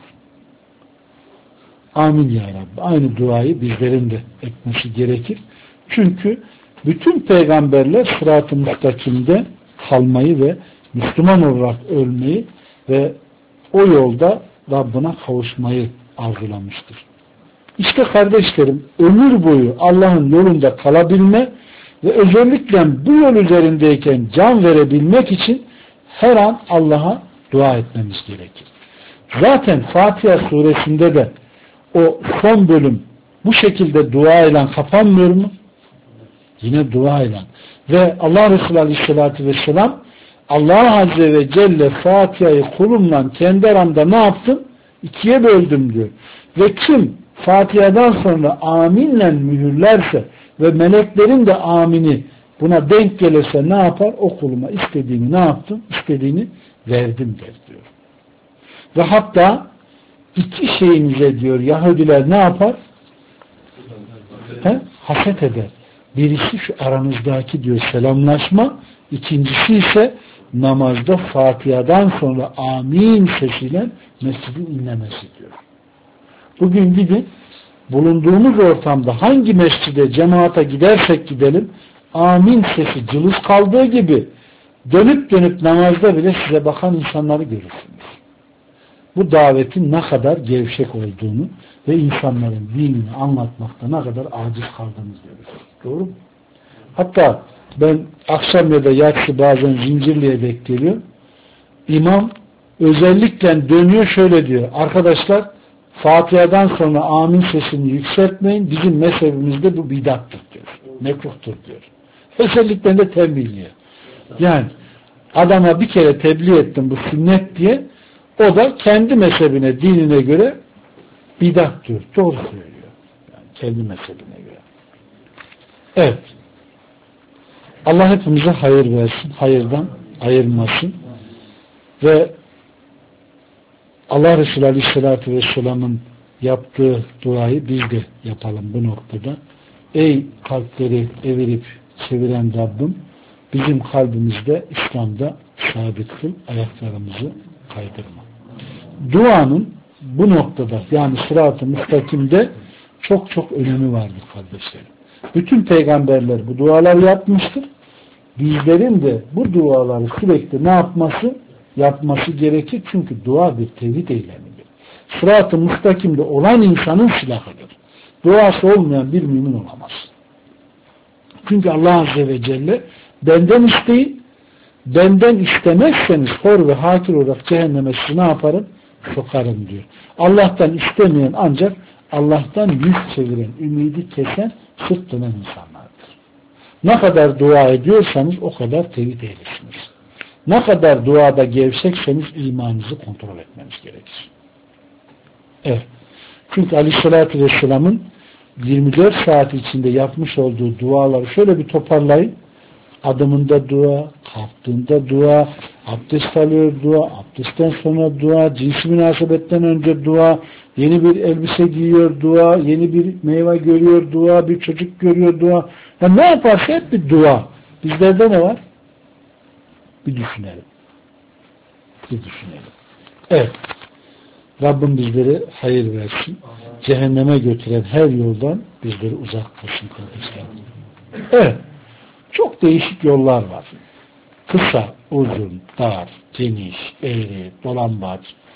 Amin ya Rabbi. Aynı duayı bizlerin de etmesi gerekir. Çünkü bütün peygamberler sırat-ı müstakimde kalmayı ve Müslüman olarak ölmeyi ve o yolda Rabbine kavuşmayı arzulamıştır. İşte kardeşlerim, ömür boyu Allah'ın yolunda kalabilme ve özellikle bu yol üzerindeyken can verebilmek için her an Allah'a dua etmemiz gerekir. Zaten Fatiha suresinde de o son bölüm bu şekilde dua ile kapanmıyor mu? Yine dua ile. Ve Allah Resulü Aleyhisselatü Vesselam Allah Azze ve Celle Fatiha'yı kulumla kendi aramda ne yaptım? İkiye böldüm diyor. Ve kim Fatiha'dan sonra aminle mühürlerse ve meleklerin de amini buna denk gelirse ne yapar? O kuluma istediğini ne yaptım? İstediğini verdim der diyor. Ve hatta iki şeyinize diyor Yahudiler ne yapar? Haset eder. Birisi şu aranızdaki diyor selamlaşma, ikincisi ise namazda Fatiha'dan sonra amin sesiyle mescidin inlemesi diyor. Bugün gidin bulunduğumuz ortamda hangi mescide, cemaate gidersek gidelim amin sesi cılız kaldığı gibi dönüp dönüp namazda bile size bakan insanları görürsünüz. Bu davetin ne kadar gevşek olduğunu ve insanların dinini anlatmakta ne kadar aciz kaldığını görürsünüz. Doğru mu? Hatta ben akşam ya da yatsı bazen Zincirli'ye denk geliyor. İmam özellikle dönüyor şöyle diyor. Arkadaşlar Fatiha'dan sonra amin sesini yükseltmeyin. Bizim mezhebimizde bu bidattır diyor. Mekruhtur diyor. Özellikle de tembihliyor. Yani adama bir kere tebliğ ettim bu sünnet diye o da kendi mezhebine, dinine göre bidat diyor. Doğru söylüyor. Yani kendi mezhebine göre. Evet. Allah hepimize hayır versin. Hayırdan ayırmasın. Ve Allah Resulü Aleyhisselatü Vesselam'ın yaptığı duayı biz de yapalım bu noktada. Ey kalpleri evirip çeviren Rabbim bizim kalbimizde İslam'da sabit kıl, ayaklarımızı kaydırma. Duanın bu noktada yani sırat-ı müstakimde çok çok önemi vardır kardeşlerim. Bütün peygamberler bu duaları yapmıştır. Bizlerin de bu duaları sürekli ne yapması gerekir. Çünkü dua bir tevhid eylemidir. Sırat-ı müstakimde olan insanın silahıdır. Duası olmayan bir mümin olamaz. Çünkü Allah Azze ve Celle benden isteyin, benden istemezseniz hor ve hakir olarak cehenneme sizi ne yaparım? Sokarım diyor. Allah'tan istemeyen ancak Allah'tan yüz çeviren, ümidi kesen, sırt dönen insanlardır. Ne kadar dua ediyorsanız o kadar tevhid ehlisinsiniz. Ne kadar duada gevşekseniz imanınızı kontrol etmeniz gerekir. Evet. Çünkü Aleyhisselatü Vesselam'ın 24 saat içinde yapmış olduğu duaları şöyle bir toparlayın. Adımında dua, kalktığında dua, abdest alıyor dua, abdestten sonra dua, cinsi münasebetten önce dua, yeni bir elbise giyiyor dua, yeni bir meyve görüyor dua, bir çocuk görüyor dua. Yani ne yaparsa hep bir dua. Bizlerde ne var? Bir düşünelim. Evet. Rabbim bizleri hayır versin. Cehenneme götüren her yoldan bizleri uzak kılsın kardeşlerim. Evet. Çok değişik yollar var. Kısa, uzun, dar, geniş, eğri, dolambaç,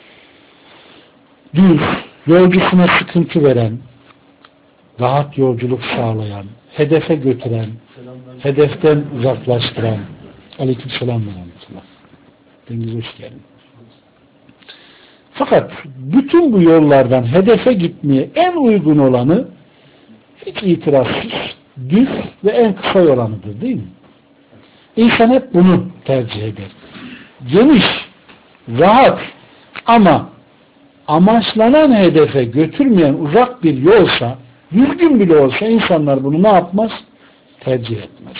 düz, yolcusuna sıkıntı veren, rahat yolculuk sağlayan, hedefe götüren, hedeften uzaklaştıran. Aleykümselam ve rahmetullah. Deniz hoş geldin. Fakat bütün bu yollardan hedefe gitmeye en uygun olanı hiç itirazsız, düz ve en kısa olanıdır değil mi? İnsan hep bunu tercih eder. Geniş, rahat ama amaçlanan hedefe götürmeyen uzak bir yolsa, düzgün bile olsa insanlar bunu ne yapmaz? Tercih etmez.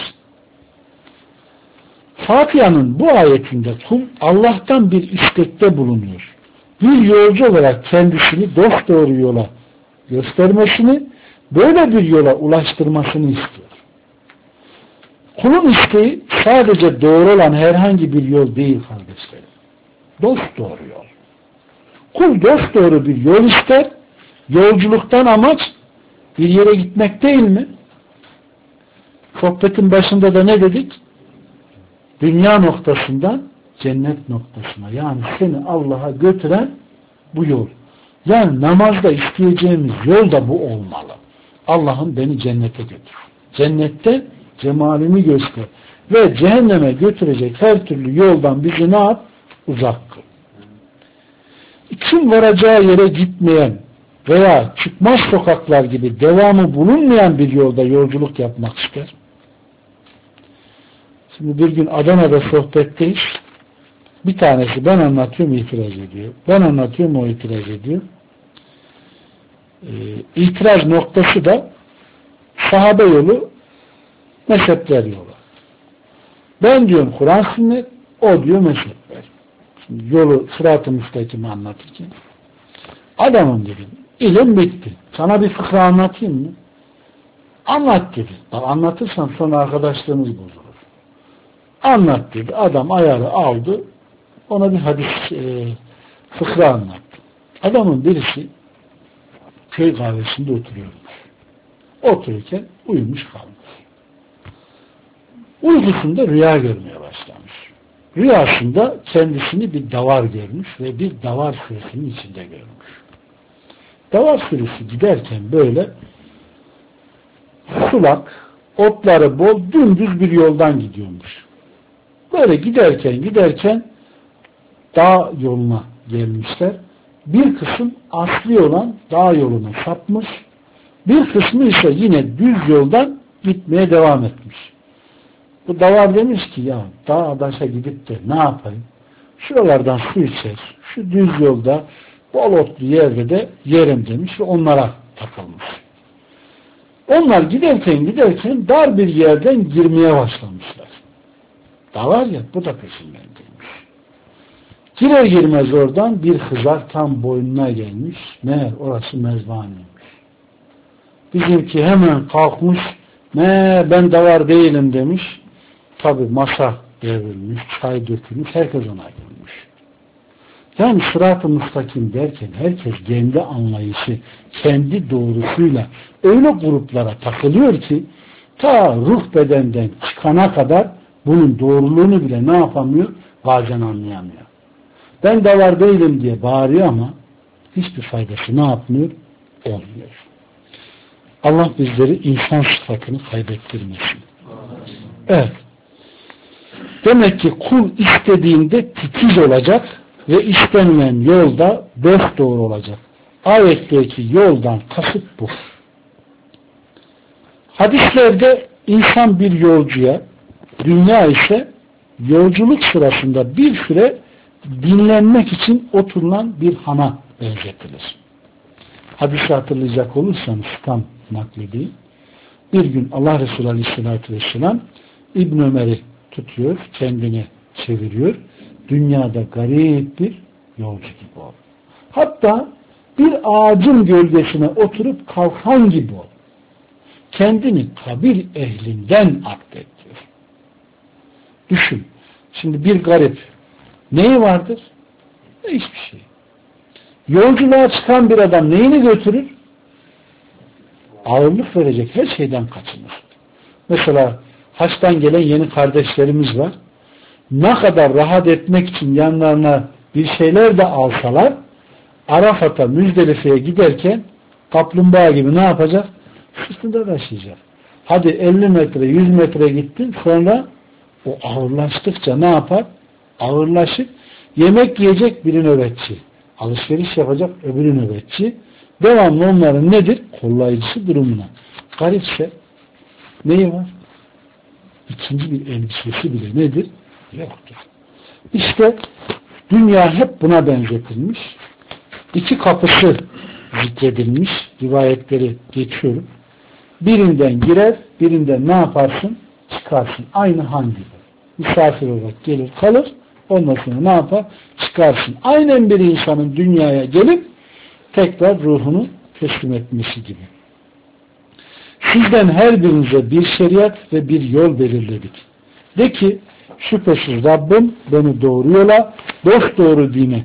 Fatiha'nın bu ayetinde kul Allah'tan bir istekte bulunuyor. Bir yolcu olarak kendisini dosdoğru yola göstermesini, böyle bir yola ulaştırmasını istiyor. Kulun isteği sadece doğru olan herhangi bir yol değil kardeşlerim. Dosdoğru yol. Kul dosdoğru bir yol ister, yolculuktan amaç bir yere gitmek değil mi? Sohbetin başında da ne dedik? Dünya noktasından cennet noktasına, yani seni Allah'a götüren bu yol. Yani namazda isteyeceğimiz yol da bu olmalı. Allah'ım beni cennete götür. Cennette cemalini göster. Ve cehenneme götürecek her türlü yoldan bizi ne yap? Uzak kıl. Kim varacağı yere gitmeyen veya çıkmaz sokaklar gibi devamı bulunmayan bir yolda yolculuk yapmak ister? Şimdi bir gün Adana'da sohbetteyiz. Bir tanesi ben anlatıyorum itiraz ediyor. Ben anlatıyorum o itiraz ediyor. İtiraz noktası da sahabe yolu, mezhepler yolu. Ben diyorum Kur'an sünnet, o diyor mezhepler. Şimdi yolu sırat-ı müstakimi anlatırken adamım dedim, ilim bitti. Sana bir fıkra anlatayım mı? Anlat dedi. Anlatırsam sonra arkadaşlığımız bozulur. Anlat dedi. Adam ayarı aldı. Ona bir hadis fıkra anlattı. Adamın birisi köy kahvesinde oturuyormuş. Otururken uyumuş kalmış. Uykusunda rüya görmeye başlamış. Rüyasında kendisini bir davar görmüş ve bir davar sürüsünün içinde görmüş. Davar sürüsü giderken böyle sulak, otları bol, dümdüz bir yoldan gidiyormuş. Böyle giderken dağ yoluna gelmişler. Bir kısım asli olan dağ yoluna sapmış. Bir kısmı ise yine düz yoldan gitmeye devam etmiş. Bu davar demiş ki ya dağdaşa gidip de ne yapayım? Şuralardan su içer. Şu düz yolda bol otlu yerde de yerim demiş ve onlara takılmış. Onlar giderken dar bir yerden girmeye başlamışlar. Davar ya bu da peşinden gelmiş. Girer girmez oradan bir hızar tam boynuna gelmiş. Meğer orası mezbaneymiş. Bizimki hemen kalkmış. Ben davar değilim demiş. Tabi masa devrilmiş, çay dökülmüş, herkes ona gelmiş. Yani sırat-ı müstakim derken herkes kendi anlayışı, kendi doğrusuyla öyle gruplara takılıyor ki ta ruh bedenden çıkana kadar bunun doğruluğunu bile ne yapamıyor? Bazen anlayamıyor. Ben davar değilim diye bağırıyor ama hiçbir faydası ne yapmıyor? Olmuyor. Allah bizleri insan sıfatını kaybettirmesin. Evet. Demek ki kul istediğinde titiz olacak ve istenilen yolda dosdoğru olacak. Ayetteki yoldan kasıt bu. Hadislerde insan bir yolcuya, dünya ise yolculuk sırasında bir süre dinlenmek için oturulan bir hana benzetilir. Hadisi hatırlayacak olursanız tam nakledeyim. Bir gün Allah Resulü Aleyhisselatü Vesselam İbn Ömer'i tutuyor, kendine çeviriyor. Dünyada garip bir yolcu gibi ol. Hatta bir ağacın gölgesine oturup kalkan gibi ol. Kendini kabir ehlinden akdet diyor. Düşün. Şimdi bir garip neyi vardır? Hiçbir şey. Yolculuğa çıkan bir adam neyini götürür? Ağırlık verecek her şeyden kaçınır. Mesela haçtan gelen yeni kardeşlerimiz var. Ne kadar rahat etmek için yanlarına bir şeyler de alsalar Arafat'a, Müzdelife'ye giderken kaplumbağa gibi ne yapacak? Sırtında taşıyacak. Hadi 50 metre, 100 metre gittin, sonra o ağırlaştıkça ne yapar? Ağırlaşıp yemek yiyecek biri nöbetçi. Alışveriş yapacak öbürü nöbetçi. Devamlı onların nedir? Kollayıcısı durumuna. Garipse neyi var? İkinci bir elbisesi bile nedir? Yoktur. İşte dünya hep buna benzetilmiş. İki kapısı zikredilmiş. Rivayetleri geçiyorum. Birinden girer, birinden ne yaparsın? Çıkarsın. Aynı han gibi. Misafir olarak gelir kalır. Ondan sonra ne yapar? Çıkarsın. Aynen bir insanın dünyaya gelip tekrar ruhunu teslim etmesi gibi. Sizden her birinize bir şeriat ve bir yol belirledik. De ki şüphesiz Rabbim beni doğru yola, dosdoğru dine,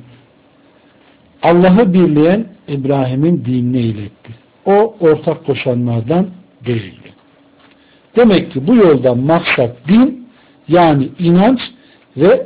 Allah'ı birleyen İbrahim'in dinine iletti. O ortak koşanlardan değildi. Demek ki bu yoldan maksat din, yani inanç ve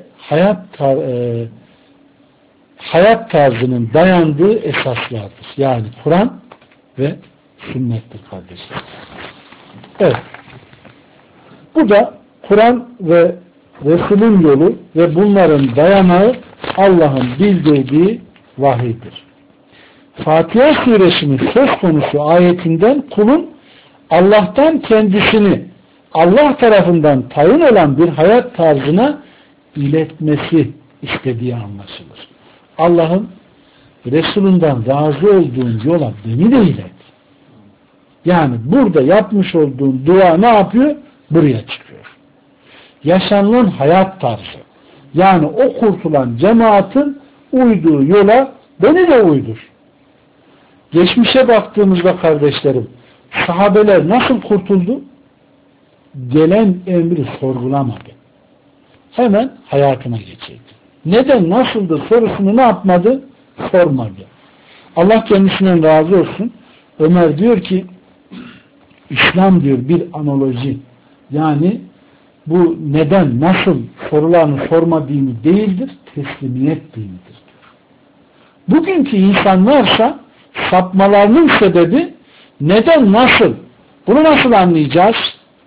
hayat tarzının dayandığı esaslardır. Yani Kur'an ve sünnettir kardeşler. Evet. Bu da Kur'an ve Resul'ün yolu ve bunların dayanağı Allah'ın bildirdiği vahiydir. Fatiha suresinin söz konusu ayetinden kulun Allah'tan kendisini Allah tarafından tayin olan bir hayat tarzına iletmesi istediği anlaşılır. Allah'ın Resulünden razı olduğun yola beni de ilet. Yani burada yapmış olduğun dua ne yapıyor? Buraya çıkıyor. yaşanılan hayat tarzı. Yani o kurtulan cemaatin uyduğu yola beni de uydur. Geçmişe baktığımızda kardeşlerim, sahabeler nasıl kurtuldu? Gelen emri sorgulamadı. Hemen hayatına geçirdi. Neden, nasıldı sorusunu ne yapmadı? Sormadı. Allah kendisinden razı olsun. Ömer diyor ki, İslam diyor bir analoji. Yani bu neden, nasıl sorularını sorma dini değildir, teslimiyet dinidir diyor. Bugünkü insanlarsa sapmalarının sebebi neden, nasıl? Bunu nasıl anlayacağız?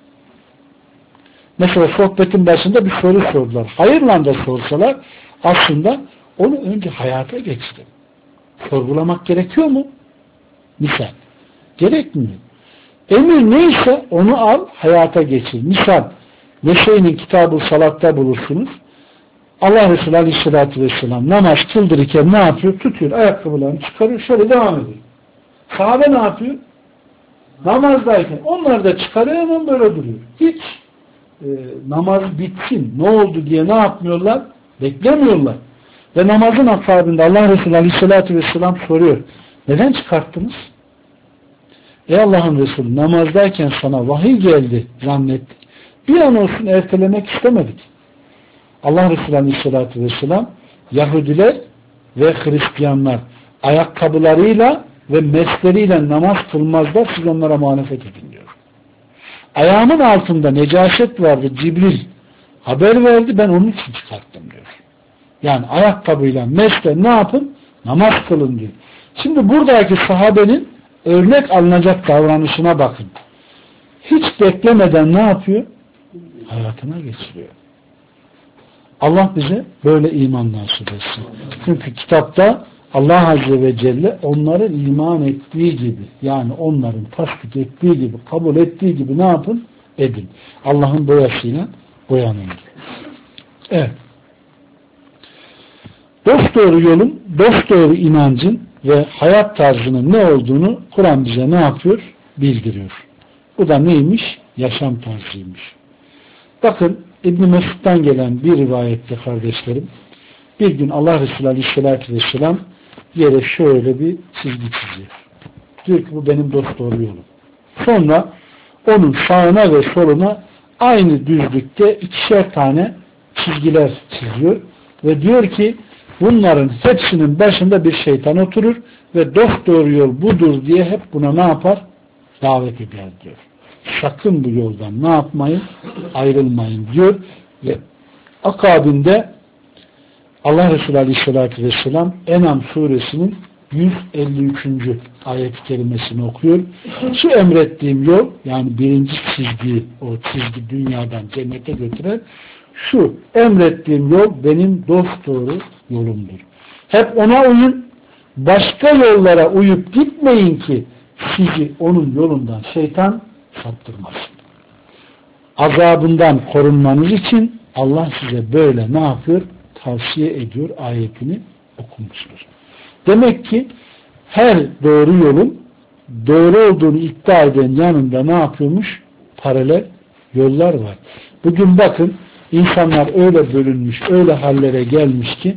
Mesela sohbetin başında bir soru sordular. Hayırla da sorsalar aslında onu önce hayata geçirin. Sorgulamak gerekiyor mu? Misal. Gerekmiyor. Emir neyse onu al, hayata geçir. Misal, Neşe'nin Kitab-ı Salat'ta bulursunuz. Allah Resulü Aleyhisselatü Vesselam namaz kıldırırken ne yapıyor? Tutuyor, ayakkabılarını çıkarıyor, şöyle devam ediyor. Sahabe ne yapıyor? Namazdayken onlar da çıkarıyor, hemen böyle duruyor. Hiç namaz bitsin, ne oldu diye ne yapmıyorlar? Beklemiyorlar. Ve namazın akabinde Allah Resulü Aleyhisselatü Vesselam soruyor. Neden çıkarttınız? Ey Allah'ın Resulü, namazdayken sana vahiy geldi zannettik. Bir an olsun ertelemek istemedik. Allah Resulü Aleyhisselatü Vesselam, Yahudiler ve Hristiyanlar ayakkabılarıyla ve mesleriyle namaz kılmazlar, siz onlara muhalefet edin diyor. Ayağımın altında necaset vardı, Cibril haber verdi, ben onun için çıkarttım diyor. Yani ayakkabıyla mesle ne yapın? Namaz kılın diyor. Şimdi buradaki sahabenin örnek alınacak davranışına bakın. Hiç beklemeden ne yapıyor? Hayatına geçiriyor. Allah bize böyle iman nasip etsin. Çünkü kitapta Allah Azze ve Celle onların iman ettiği gibi, yani onların tasdik ettiği gibi, kabul ettiği gibi ne yapın? Edin. Allah'ın boyasıyla boyanın. Evet. Dosdoğru yolun, dosdoğru inancın ve hayat tarzının ne olduğunu Kur'an bize ne yapıyor? Bildiriyor. Bu da neymiş? Yaşam tarzıymış. Bakın İbn-i Mesud'dan gelen bir rivayette kardeşlerim, bir gün Allah Resulü Aleyhisselatü Vesselam yere şöyle bir çizgi çiziyor. Diyor ki bu benim dosdoğru yolum. Sonra onun sağına ve soluna aynı düzlükte ikişer tane çizgiler çiziyor ve diyor ki bunların hepsinin başında bir şeytan oturur ve dosdoğru yol budur diye hep buna ne yapar? Davet eder diyor. Sakın bu yoldan ne yapmayın? Ayrılmayın diyor ve akabinde Allah Resulü Aleyhisselatü Vesselam En'am suresinin 153. ayet-i kerimesini okuyor. Şu emrettiğim yol, yani birinci çizgi, o çizgi dünyadan cennete götüren, şu emrettiğim yol benim dosdoğru yolumdur. Hep ona uyun, başka yollara uyup gitmeyin ki sizi onun yolundan şeytan saptırmasın. Azabından korunmanız için Allah size böyle ne yapıyor? Tavsiye ediyor, ayetini okumuştur. Demek ki her doğru yolun doğru olduğunu iddia eden yanında ne yapıyormuş? Paralel yollar var. Bugün bakın insanlar öyle bölünmüş, öyle hallere gelmiş ki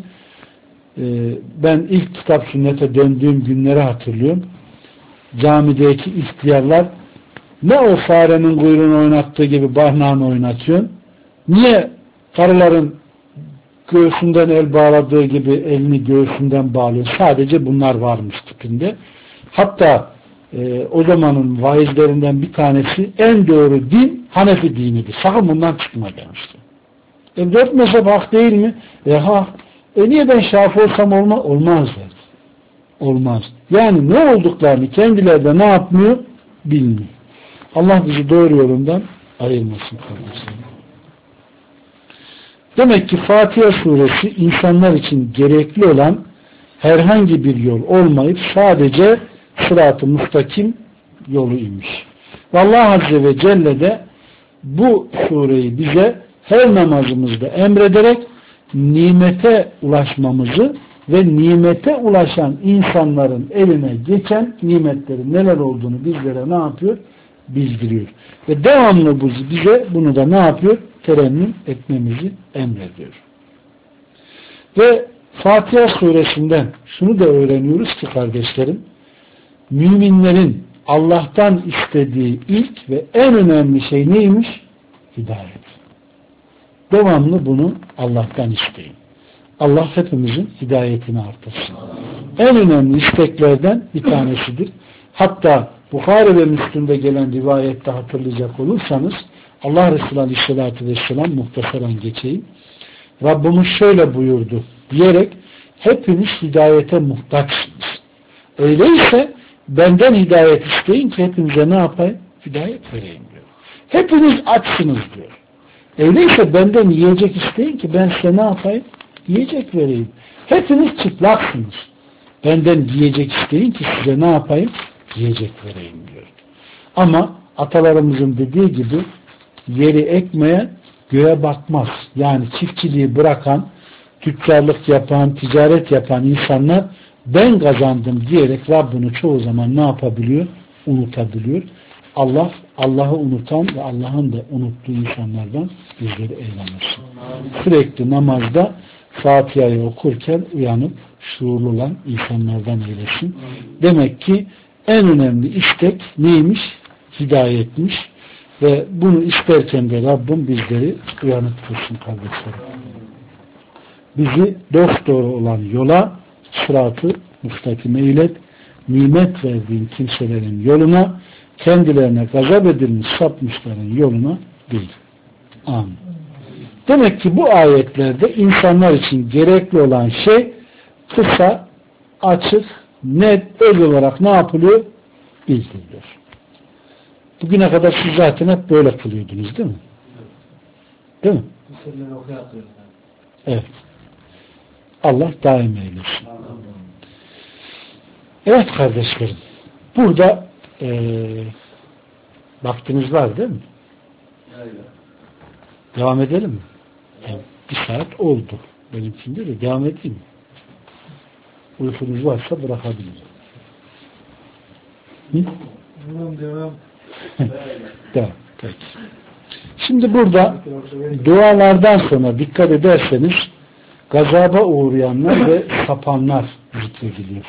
ben ilk kitap sünnete döndüğüm günleri hatırlıyorum. Camideki ihtiyarlar ne o farenin kuyruğunu oynattığı gibi barnağını oynatıyorsun? Niye karıların göğsünden el bağladığı gibi elini göğsünden bağlıyor? Sadece bunlar varmış tipinde. Hatta o zamanın vaizlerinden bir tanesi en doğru din Hanefi dinidir. Sakın bundan çıkma demişti. Dört mezhep hak değil mi? Niye ben Şafii olsam olmaz der. Olmaz. Yani ne olduklarını kendileri de ne yapmıyor? Bilmiyor. Allah bizi doğru yolundan ayırmasın kardeşlerim. Demek ki Fatiha suresi insanlar için gerekli olan herhangi bir yol olmayıp sadece sırat-ı müstakim yolu imiş. Ve Allah Azze ve Celle de bu sureyi bize her namazımızda emrederek nimete ulaşmamızı ve nimete ulaşan insanların eline geçen nimetlerin neler olduğunu bizlere ne yapıyor? bildiriyor. Ve devamlı bize bunu da ne yapıyor? Terennüm etmemizi emrediyor. Ve Fatiha suresinden şunu da öğreniyoruz ki kardeşlerim, müminlerin Allah'tan istediği ilk ve en önemli şey neymiş? Hidayet. Devamlı bunu Allah'tan isteyin. Allah hepimizin hidayetini artırsın. En önemli isteklerden bir tanesidir. Hatta Bukhari ve Müslim'de gelen rivayette hatırlayacak olursanız Allah Resulü Aleyhisselatü Vesselam, muhtasaren geçeyim, Rabbimiz şöyle buyurdu diyerek hepiniz hidayete muhtaçsınız. Öyleyse benden hidayet isteyin ki hepinize ne yapayım? Hidayet vereyim diyor. Hepiniz açsınız diyor. Öyleyse benden yiyecek isteyin ki ben size ne yapayım? Yiyecek vereyim. Hepiniz çıplaksınız. Benden yiyecek isteyin ki size ne yapayım? Yiyecek vereyim diyor. Ama atalarımızın dediği gibi yeri ekmeyen göğe bakmaz. Yani çiftçiliği bırakan, tüccarlık yapan, ticaret yapan insanlar ben kazandım diyerek Rabbini çoğu zaman ne yapabiliyor? Unutabiliyor. Allah, Allah'ı unutan ve Allah'ın da unuttuğu insanlardan bizleri eylemesin. Sürekli namazda Fatiha'yı okurken uyanıp şuurlu olan insanlardan eylesin. Demek ki en önemli istek neymiş? Hidayetmiş. Ve bunu isterken de Rabbim bizleri uyanık kılsın kardeşlerim. Bizi dosdoğru olan yola, sıratı müstakime ilet, nimet verdiğin kimselerin yoluna, kendilerine gazap edilmiş sapmışların yoluna değil. Amin. Demek ki bu ayetlerde insanlar için gerekli olan şey kısa, açık, net, öz olarak ne yapılıyor? Bildiriliyor. Bugüne kadar siz zaten hep böyle kılıyordunuz değil mi? Değil mi? Evet. Allah daim eylesin. Evet kardeşlerim. Burada vaktiniz var değil mi? Devam edelim mi? Evet. Bir saat oldu. Benimkinde de devam edeyim mi? Uykunuz varsa bırakabilirim. Hı? Devam. Devam. Peki. Şimdi burada dualardan sonra dikkat ederseniz gazaba uğrayanlar ve sapanlar zikrediliyor.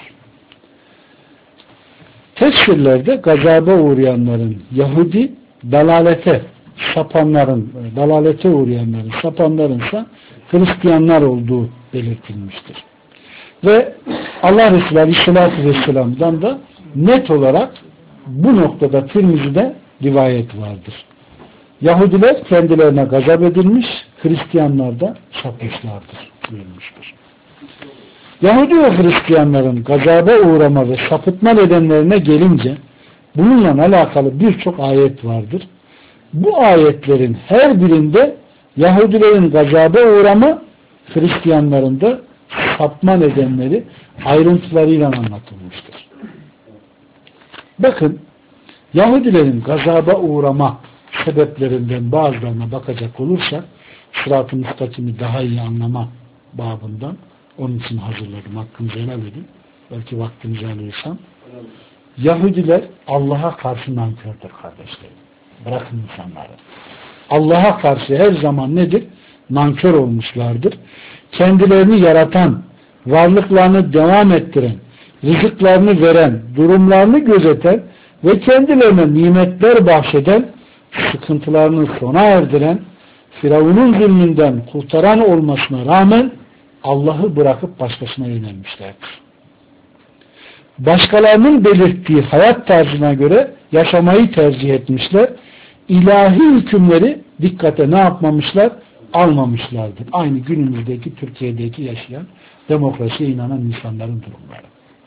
Tefsirlerde gazaba uğrayanların Yahudi, dalalete uğrayanların, sapanlarınsa Hristiyanlar olduğu belirtilmiştir. Ve Allah Resulü Aleyhisselatü Vesselam'dan da net olarak bu noktada Tirmizi'de rivayet vardır. Yahudiler kendilerine gazap edilmiş, Hristiyanlar da sapmışlardır buyurmuştur. Yahudi ve Hristiyanların gazaba uğrama ve sapıtma nedenlerine gelince bununla alakalı birçok ayet vardır. Bu ayetlerin her birinde Yahudilerin gazaba uğrama, Hristiyanların da sapma nedenleri ayrıntılarıyla anlatılmıştır. Bakın, Yahudilerin gazaba uğrama sebeplerinden bazılarına bakacak olursak, sırat-ı müstakimi daha iyi anlama babından onun için hazırladım. Hakkınızı helal edin. Belki vaktinizi alıyorsam. Yahudiler Allah'a karşı nankördür kardeşlerim. Bırakın insanları. Allah'a karşı her zaman nedir? Nankör olmuşlardır. Kendilerini yaratan, varlıklarını devam ettiren, rızıklarını veren, durumlarını gözeten ve kendilerine nimetler bahşeden, sıkıntılarını sona erdiren, Firavun'un zulmünden kurtaran olmasına rağmen Allah'ı bırakıp başkasına yönelmişlerdir. Başkalarının belirttiği hayat tarzına göre yaşamayı tercih etmişler. İlahi hükümleri dikkate ne yapmamışlar? Almamışlardır. Aynı günümüzdeki Türkiye'deki yaşayan demokrasiye inanan insanların durumları.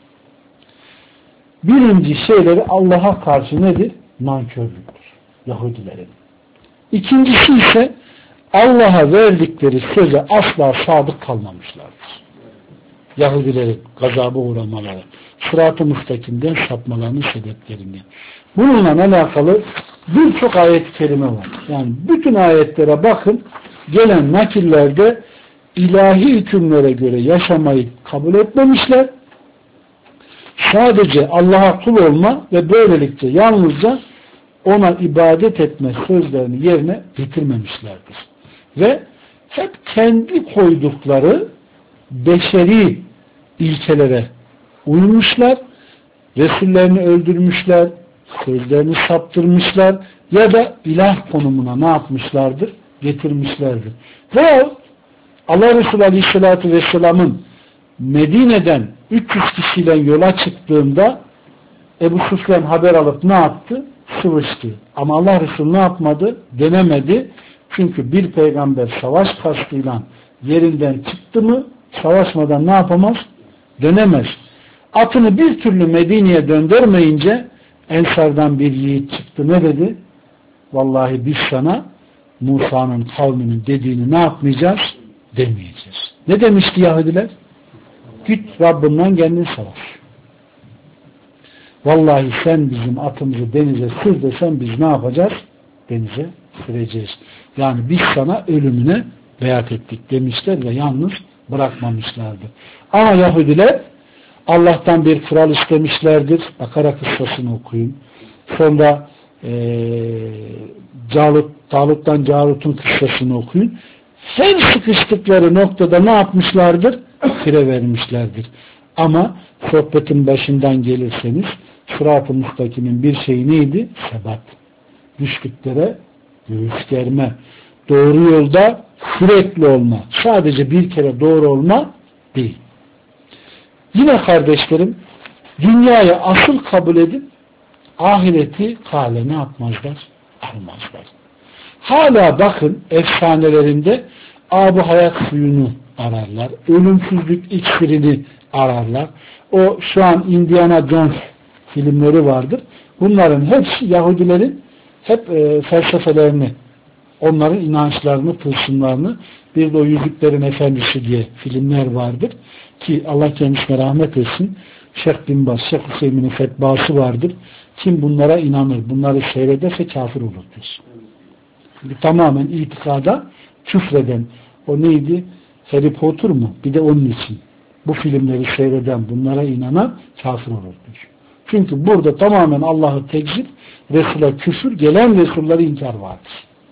Birinci şeyleri Allah'a karşı nedir? Nankörlüktür. Yahudilerin. İkincisi ise Allah'a verdikleri söze asla sadık kalmamışlardır. Yahudilerin gazaba uğramaları, sırat-ı müstakimden sapmalarının sebeplerinden. Bununla alakalı birçok ayet-i kerime var. Yani bütün ayetlere bakın, gelen nakillerde ilahi hükümlere göre yaşamayı kabul etmemişler. Sadece Allah'a kul olma ve böylelikle yalnızca ona ibadet etme sözlerini yerine getirmemişlerdir. Ve hep kendi koydukları beşeri ilkelere uymuşlar, Resullerini öldürmüşler, sözlerini saptırmışlar ya da ilah konumuna ne yapmışlardır? Getirmişlerdir. Ve Allah Resulü Aleyhisselatü Vesselam'ın Medine'den 300 kişiyle yola çıktığında Ebu Süfyan haber alıp ne yaptı? Sıvıştı. Ama Allah Resulü ne yapmadı? Denemedi. Çünkü bir peygamber savaş kastıyla yerinden çıktı mı savaşmadan ne yapamaz? Dönemez. Atını bir türlü Medine'ye döndürmeyince Ensardan bir yiğit çıktı. Ne dedi? Vallahi biz sana Musa'nın kavminin dediğini ne yapmayacağız? Demeyeceğiz. Ne demişti Yahudiler? Git Rabbinden kendin savaş. Vallahi sen bizim atımızı denize sür desen biz ne yapacağız? Denize süreceğiz. Yani biz sana ölümüne beyat ettik demişler ve yalnız bırakmamışlardı. Ama Yahudiler Allah'tan bir kral istemişlerdir. Bakara kıssasını okuyun. Sonra Talut'tan Calut'un kıssasını okuyun. Her sıkıştıkları noktada ne yapmışlardır? Fire vermişlerdir. Ama sohbetin başından gelirseniz Sırat-ı Müstakim'in bir şeyi neydi? Sebat. Düştüklere göğüs germe. Doğru yolda sürekli olma. Sadece bir kere doğru olma değil. Yine kardeşlerim dünyayı asıl kabul edip ahireti kale ne yapmazlar? Almazlar. Hala bakın efsanelerinde ab-ı hayat suyunu ararlar. Ölümsüzlük iksirini ararlar. O şu an Indiana Jones filmleri vardır. Bunların hepsi Yahudilerin hep felsefelerini, onların inançlarını, tılsımlarını, bir de o Yüzüklerin Efendisi diye filmler vardır. Ki Allah kendisine rahmet etsin. Şeyh Bin Baz, Şeyh Hüseyin'in fetvası vardır. Kim bunlara inanır, bunları seyrederse kafir olur diyor. Tamamen itikada küfreden, o neydi? Harry Potter mu? Bir de onun için. Bu filmleri seyreden, bunlara inanan kafir olur diyor. Çünkü burada tamamen Allah'ı tekzip, Resul'a küfür, gelen Resul'ları inkar vardır.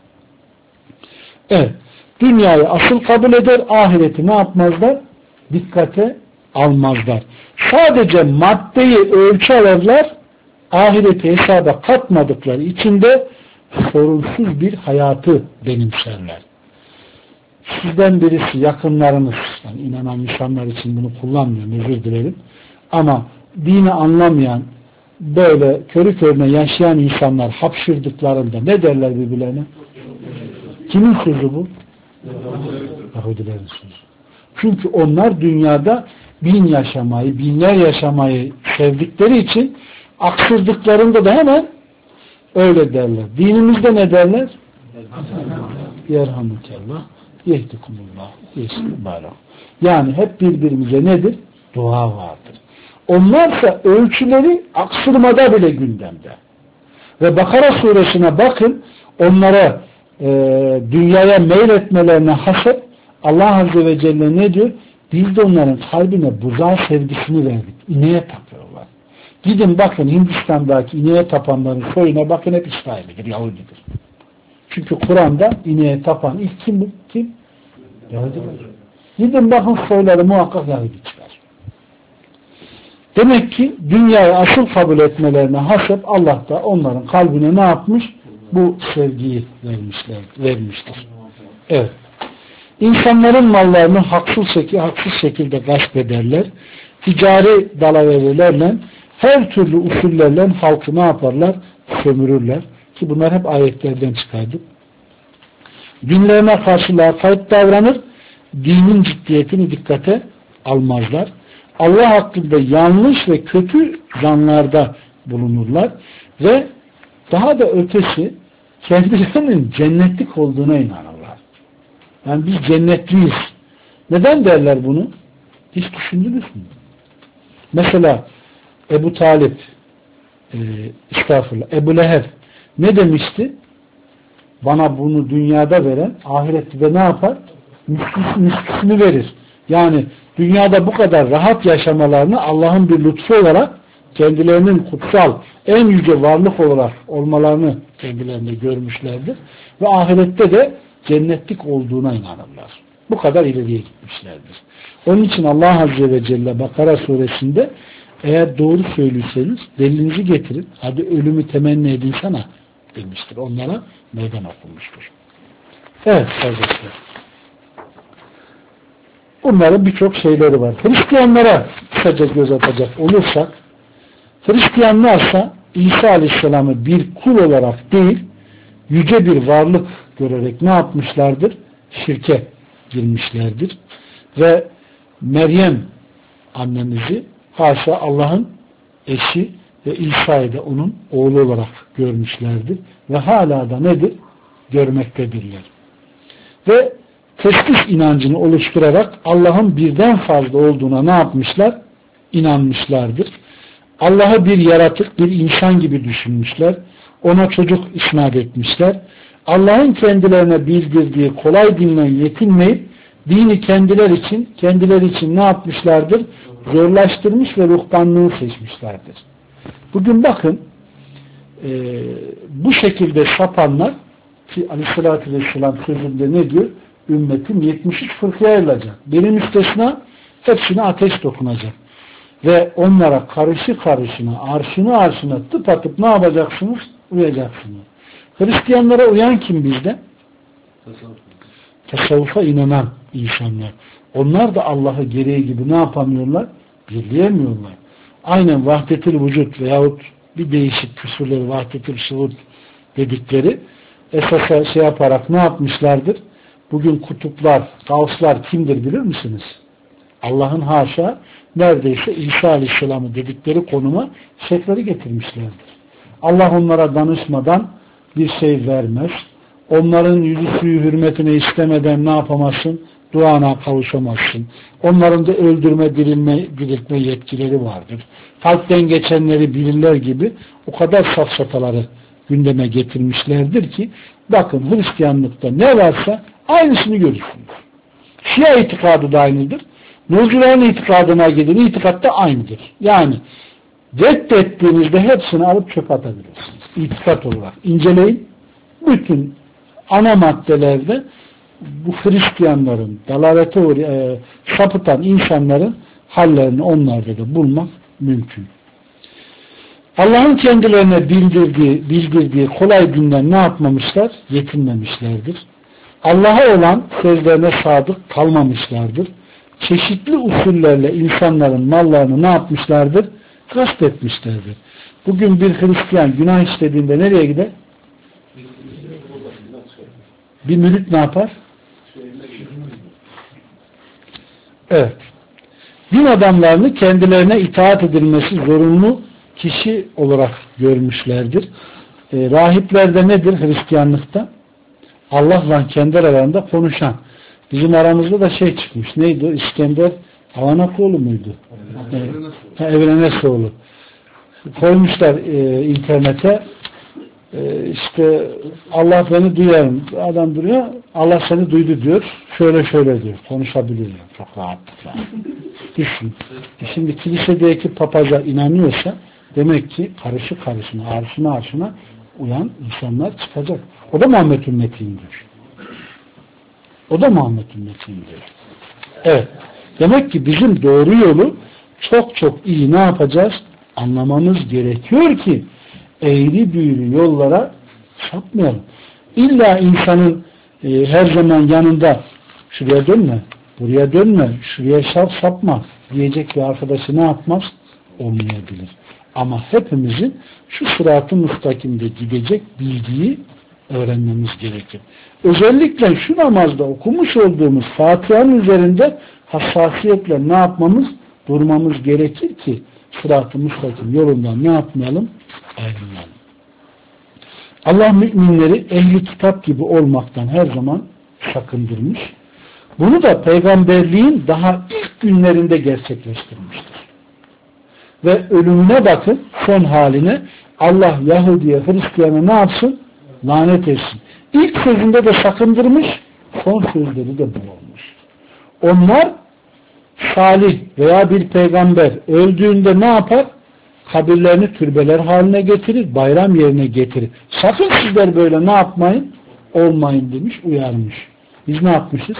Evet. Dünyayı asıl kabul eder, ahireti ne yapmazlar? Dikkate almazlar. Sadece maddeyi ölçü alırlar, ahireti hesaba katmadıkları içinde sorunsuz bir hayatı benimserler. Sizden birisi, yakınlarınız, yani inanan insanlar için bunu kullanmıyorum, özür dilerim. Ama dini anlamayan, böyle körü körüne yaşayan insanlar hapşırdıklarında ne derler birbirlerine? Kimin sözü bu? Yahudilerin sözü. Çünkü onlar dünyada binler yaşamayı sevdikleri için aksırdıklarında da hemen öyle derler. Dinimizde ne derler? Yerhamukallah, yehdikumullah, yehdikumullah. Yani hep birbirimize nedir? Dua vardır. Onlarsa ölçüleri aksırmada bile gündemde. Ve Bakara suresine bakın, onlara dünyaya meyletmelerine hasep Allah Azze ve Celle ne diyor? Biz de onların kalbine buzağı sevgisini verdik. İneğe tapıyorlar. Gidin bakın Hindistan'daki ineğe tapanların soyuna bakın, hep İsrail'dir, Yahudidir. Çünkü Kur'an'da ineğe tapan ilk kim? Kim? Yahudidir. Gidin bakın soyları muhakkak Yahudi çıkar. Demek ki dünyayı asıl kabul etmelerine hasep Allah da onların kalbine ne yapmış? Bu sevgiyi vermiştir. Evet. İnsanların mallarını haksız şekilde gasp ederler. Ticari dalaverelerle, her türlü usullerle halkı ne yaparlar? Sömürürler. Ki bunlar hep ayetlerden çıkardık. Dinlerine karşı lakayt davranır. Dinin ciddiyetini dikkate almazlar. Allah hakkında yanlış ve kötü zanlarda bulunurlar. Ve daha da ötesi kendilerinin cennetlik olduğuna inanırlar. Yani biz cennetliyiz. Neden derler bunu? Hiç düşündünüz mü? Mesela Ebu Talip Ebu Leheb ne demişti? Bana bunu dünyada veren ahirette de ne yapar? Müsküsünü verir. Yani dünyada bu kadar rahat yaşamalarını Allah'ın bir lütfu olarak kendilerinin kutsal en yüce varlık olarak olmalarını kendilerinde görmüşlerdir. Ve ahirette de cennetlik olduğuna inanırlar. Bu kadar ileriye gitmişlerdir. Onun için Allah Azze ve Celle Bakara suresinde eğer doğru söylüyorsanız delilinizi getirin. Hadi ölümü temenni edin sana demiştir. Onlara meydan okunmuştur. Evet kardeşler. Bunların birçok şeyleri var. Hristiyanlara kısaca göz atacak olursak, Hristiyanlarsa İsa Aleyhisselam'ı bir kul olarak değil, yüce bir varlık görerek ne yapmışlardır? Şirke girmişlerdir. Ve Meryem annemizi haşa Allah'ın eşi ve İsa'yı da onun oğlu olarak görmüşlerdir. Ve hala da nedir? Görmektedirler. Ve testis inancını oluşturarak Allah'ın birden fazla olduğuna ne yapmışlar? İnanmışlardır. Allah'ı bir yaratık, bir insan gibi düşünmüşler. Ona çocuk isnat etmişler. Allah'ın kendilerine bildirdiği kolay dinle yetinmeyip dini kendileri için ne yapmışlardır? Zorlaştırmış ve ruhbanlığı seçmişlerdir. Bugün bakın bu şekilde sapanlar ki Aleyhisselatü Vesselam sözünde ne diyor? Ümmetim 73 fırkaya ayrılacak. Benim müstesna hepsine ateş dokunacak. Ve onlara karışı karışına, arşına tıpatıp ne yapacaksınız? Uyacaksınız. Hristiyanlara uyan kim bizde? Tasavvufa inanan insanlar. Onlar da Allah'ı gereği gibi ne yapamıyorlar? Birleyemiyorlar. Aynen vahdetül vücut veyahut bir değişik küsurları vahdetül şuhud dedikleri esasa şey yaparak ne yapmışlardır? Bugün kutuplar, gavslar kimdir bilir misiniz? Allah'ın haşa neredeyse İsa Aleyhisselam'ı dedikleri konuma şeyhleri getirmişlerdir. Allah onlara danışmadan bir şey vermez. Onların yüzü suyu hürmetine istemeden ne yapamazsın? Duana kavuşamazsın. Onların da öldürme, diriltme yetkileri vardır. Kalpten geçenleri bilirler gibi o kadar safsataları gündeme getirmişlerdir ki bakın Hristiyanlıkta ne varsa aynısını görürsünüz. Şia itikadı da aynıdır. Nurcuların itikadına gidin, itikat da aynıdır. Yani reddettiğinizde hepsini alıp çöpe atabilirsiniz. İtikat olarak inceleyin. Bütün ana maddelerde bu Hristiyanların, dalalete sapıtan insanların hallerini onlarda da bulmak mümkün. Allah'ın kendilerine bildirdiği kolay dinden ne yapmamışlar? Yetinmemişlerdir. Allah'a olan sözlerine sadık kalmamışlardır. Çeşitli usullerle insanların mallarını ne yapmışlardır? Gasp etmişlerdir. Bugün bir Hristiyan günah işlediğinde nereye gider? Bir mürit ne yapar? Evet. Din adamlarını kendilerine itaat edilmesi zorunlu kişi olarak görmüşlerdir. Rahipler nedir Hristiyanlıkta? Allah'la kendi aralarında konuşan. Bizim aramızda da şey çıkmış. Neydi o? İskender Havanakoğlu muydu? Evrenesoğlu. Koymuşlar internete işte Allah beni duyar. Adam duruyor. Allah seni duydu diyor. Şöyle diyor. Konuşabiliyor. Çok rahatlıkla. Düşün. Şimdi kilisedeki papaza inanıyorsa demek ki karışına, arşına uyan insanlar çıkacak. O da Muhammed ümmetindir. Evet. Demek ki bizim doğru yolu çok iyi ne yapacağız? Anlamamız gerekiyor ki eğri büğrü yollara sapmayalım. İlla insanın her zaman yanında şuraya dönme, buraya dönme, şuraya sapma diyecek bir arkadaşı ne yapmaz? Olmayabilir. Ama hepimizin şu sırat-ı müstakimde gidecek bilgiyi öğrenmemiz gerekir. Özellikle şu namazda okumuş olduğumuz Fatiha'nın üzerinde hassasiyetle ne yapmamız? Durmamız gerekir ki sırat-ı müstakim yolundan ne yapmayalım? Ayrılmayalım. Allah müminleri ehli kitap gibi olmaktan her zaman sakındırmış. Bunu da peygamberliğin daha ilk günlerinde gerçekleştirmiştir. Ve ölümüne bakın, son haline Allah Yahudi'ye, Hristiyan'a ne yapsın? Lanet etsin. İlk sözünde de sakındırmış, son sözleri de bu olmuş. Onlar Salih veya bir peygamber öldüğünde ne yapar? kabirlerini türbeler haline getirir, bayram yerine getirir. Sakın sizler böyle ne yapmayın? Olmayın demiş, uyarmış. Biz ne yapmışız?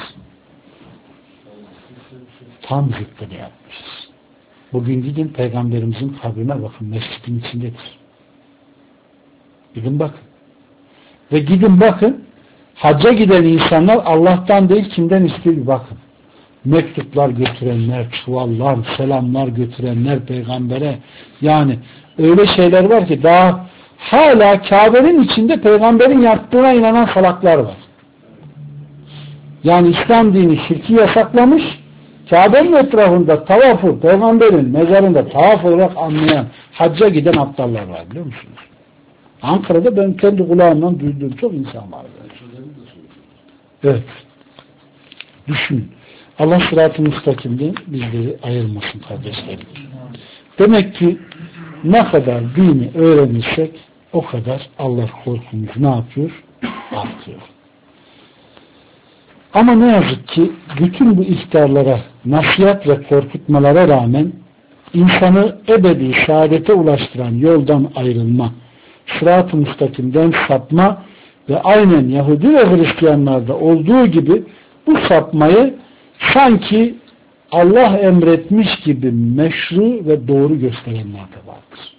Tam zıttını yapmışız. Bugün gidin Peygamberimizin kabrine bakın, mescidin içindedir. Gidin bakın. Ve gidin bakın, hacca giden insanlar Allah'tan değil kimden istiyor bir bakın. Mektuplar götürenler, çuvallar, selamlar götürenler peygambere, yani öyle şeyler var ki daha hala Kabe'nin içinde peygamberin yattığına inanan salaklar var. Yani İslam dini şirki yasaklamış, Kabe'nin etrafında tavafı peygamberin mezarında tavaf olarak anlayan, hacca giden aptallar var biliyor musunuz? Ankara'da ben kendi kulağımdan duyduğum çok insan var. Evet. Düşünün. Allah sırat-ı müstakimden bizleri ayırmasın kardeşlerim. Demek ki ne kadar dini öğrenirsek o kadar Allah korkumuz ne yapıyor? Artıyor. Ama ne yazık ki bütün bu ihtarlara, nasihat ve korkutmalara rağmen insanı ebedi saadete ulaştıran yoldan ayrılma, sırat-ı müstakimden sapma ve aynen Yahudi ve Hristiyanlarda olduğu gibi bu sapmayı sanki Allah emretmiş gibi meşru ve doğru gösterenler de vardır.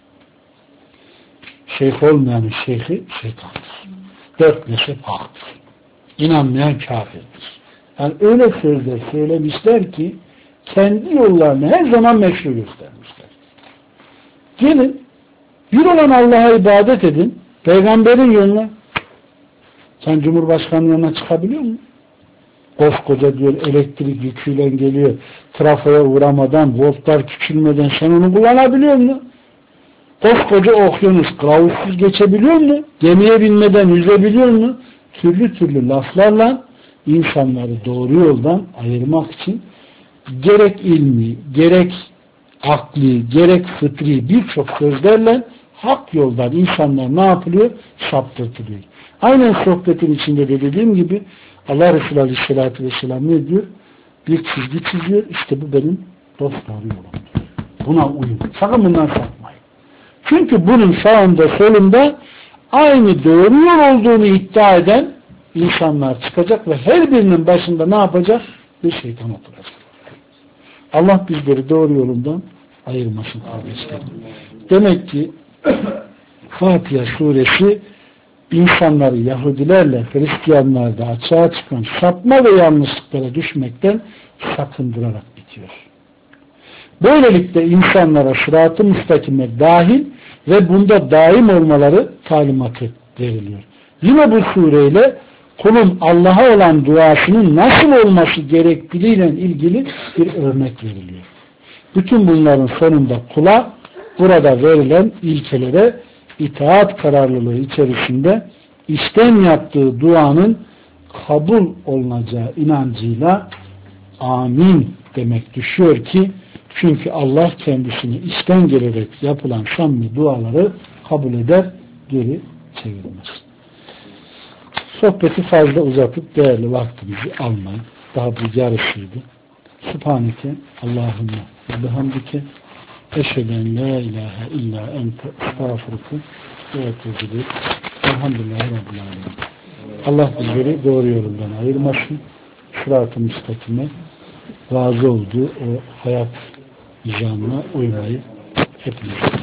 Şeyh olmayanın şeyhi şeytandır. Dört mezhep haktır. İnanmayan kafirdir. Yani öyle sözler söylemişler ki kendi yollarını her zaman meşru göstermişler. Gelin bir olan Allah'a ibadet edin, peygamberin yoluna. Sen Cumhurbaşkanı'nın yanına çıkabiliyor musun? Koskoca diyor elektrik yüküyle geliyor. Trafoya uğramadan, voltlar küçülmeden sen onu kullanabiliyor musun? Koskoca okyanus kılavuzsuz geçebiliyor musun? Gemiye binmeden yüzebiliyor musun? Türlü türlü laflarla insanları doğru yoldan ayırmak için gerek ilmi, gerek akli, gerek fıtri birçok sözlerle hak yoldan insanlar ne yapılıyor? Saptırtılıyor. Aynen sohbetin içinde de dediğim gibi Allah Resulü Aleyhisselatü Vesselam ne diyor? Bir çizgi çiziyor. İşte bu benim dosdoğru yolumdur. Buna uyun. Sakın bundan sapmayın. Çünkü bunun sağında solunda aynı doğru yol olduğunu iddia eden insanlar çıkacak ve her birinin başında ne yapacak? Bir şeytan oturacak. Allah bizleri doğru yolundan ayırmasın kardeşlerim. Demek ki Fatiha suresi insanları Yahudilerle Hristiyanlarda açığa çıkan sapma ve yanlışlıklara düşmekten sakındırarak bitiyor. Böylelikle insanlara sırat-ı müstakime dahil ve bunda daim olmaları talimatı veriliyor. Yine bu sureyle kulun Allah'a olan duasının nasıl olması gerektiğiyle ilgili bir örnek veriliyor. Bütün bunların sonunda kula burada verilen ilkelere itaat kararlılığı içerisinde içten yaptığı duanın kabul olunacağı inancıyla amin demek düşüyor ki çünkü Allah kendisini içten gelerek yapılan samimi duaları kabul eder, geri çevirmez. Sohbeti fazla uzatıp değerli vaktimizi almayın. Daha bu yarısıydı. Subhaneke Allahümme ve bihamdike eşheden la ilahe illa ente estağfurke ve etûbü ileyk. Elhamdülillahi Rabbil âlemin. Allah bizleri doğru yolundan ayırmasın. Sırat-ı müstakime razı olduğu o hayat nizamına uymayı hepimiz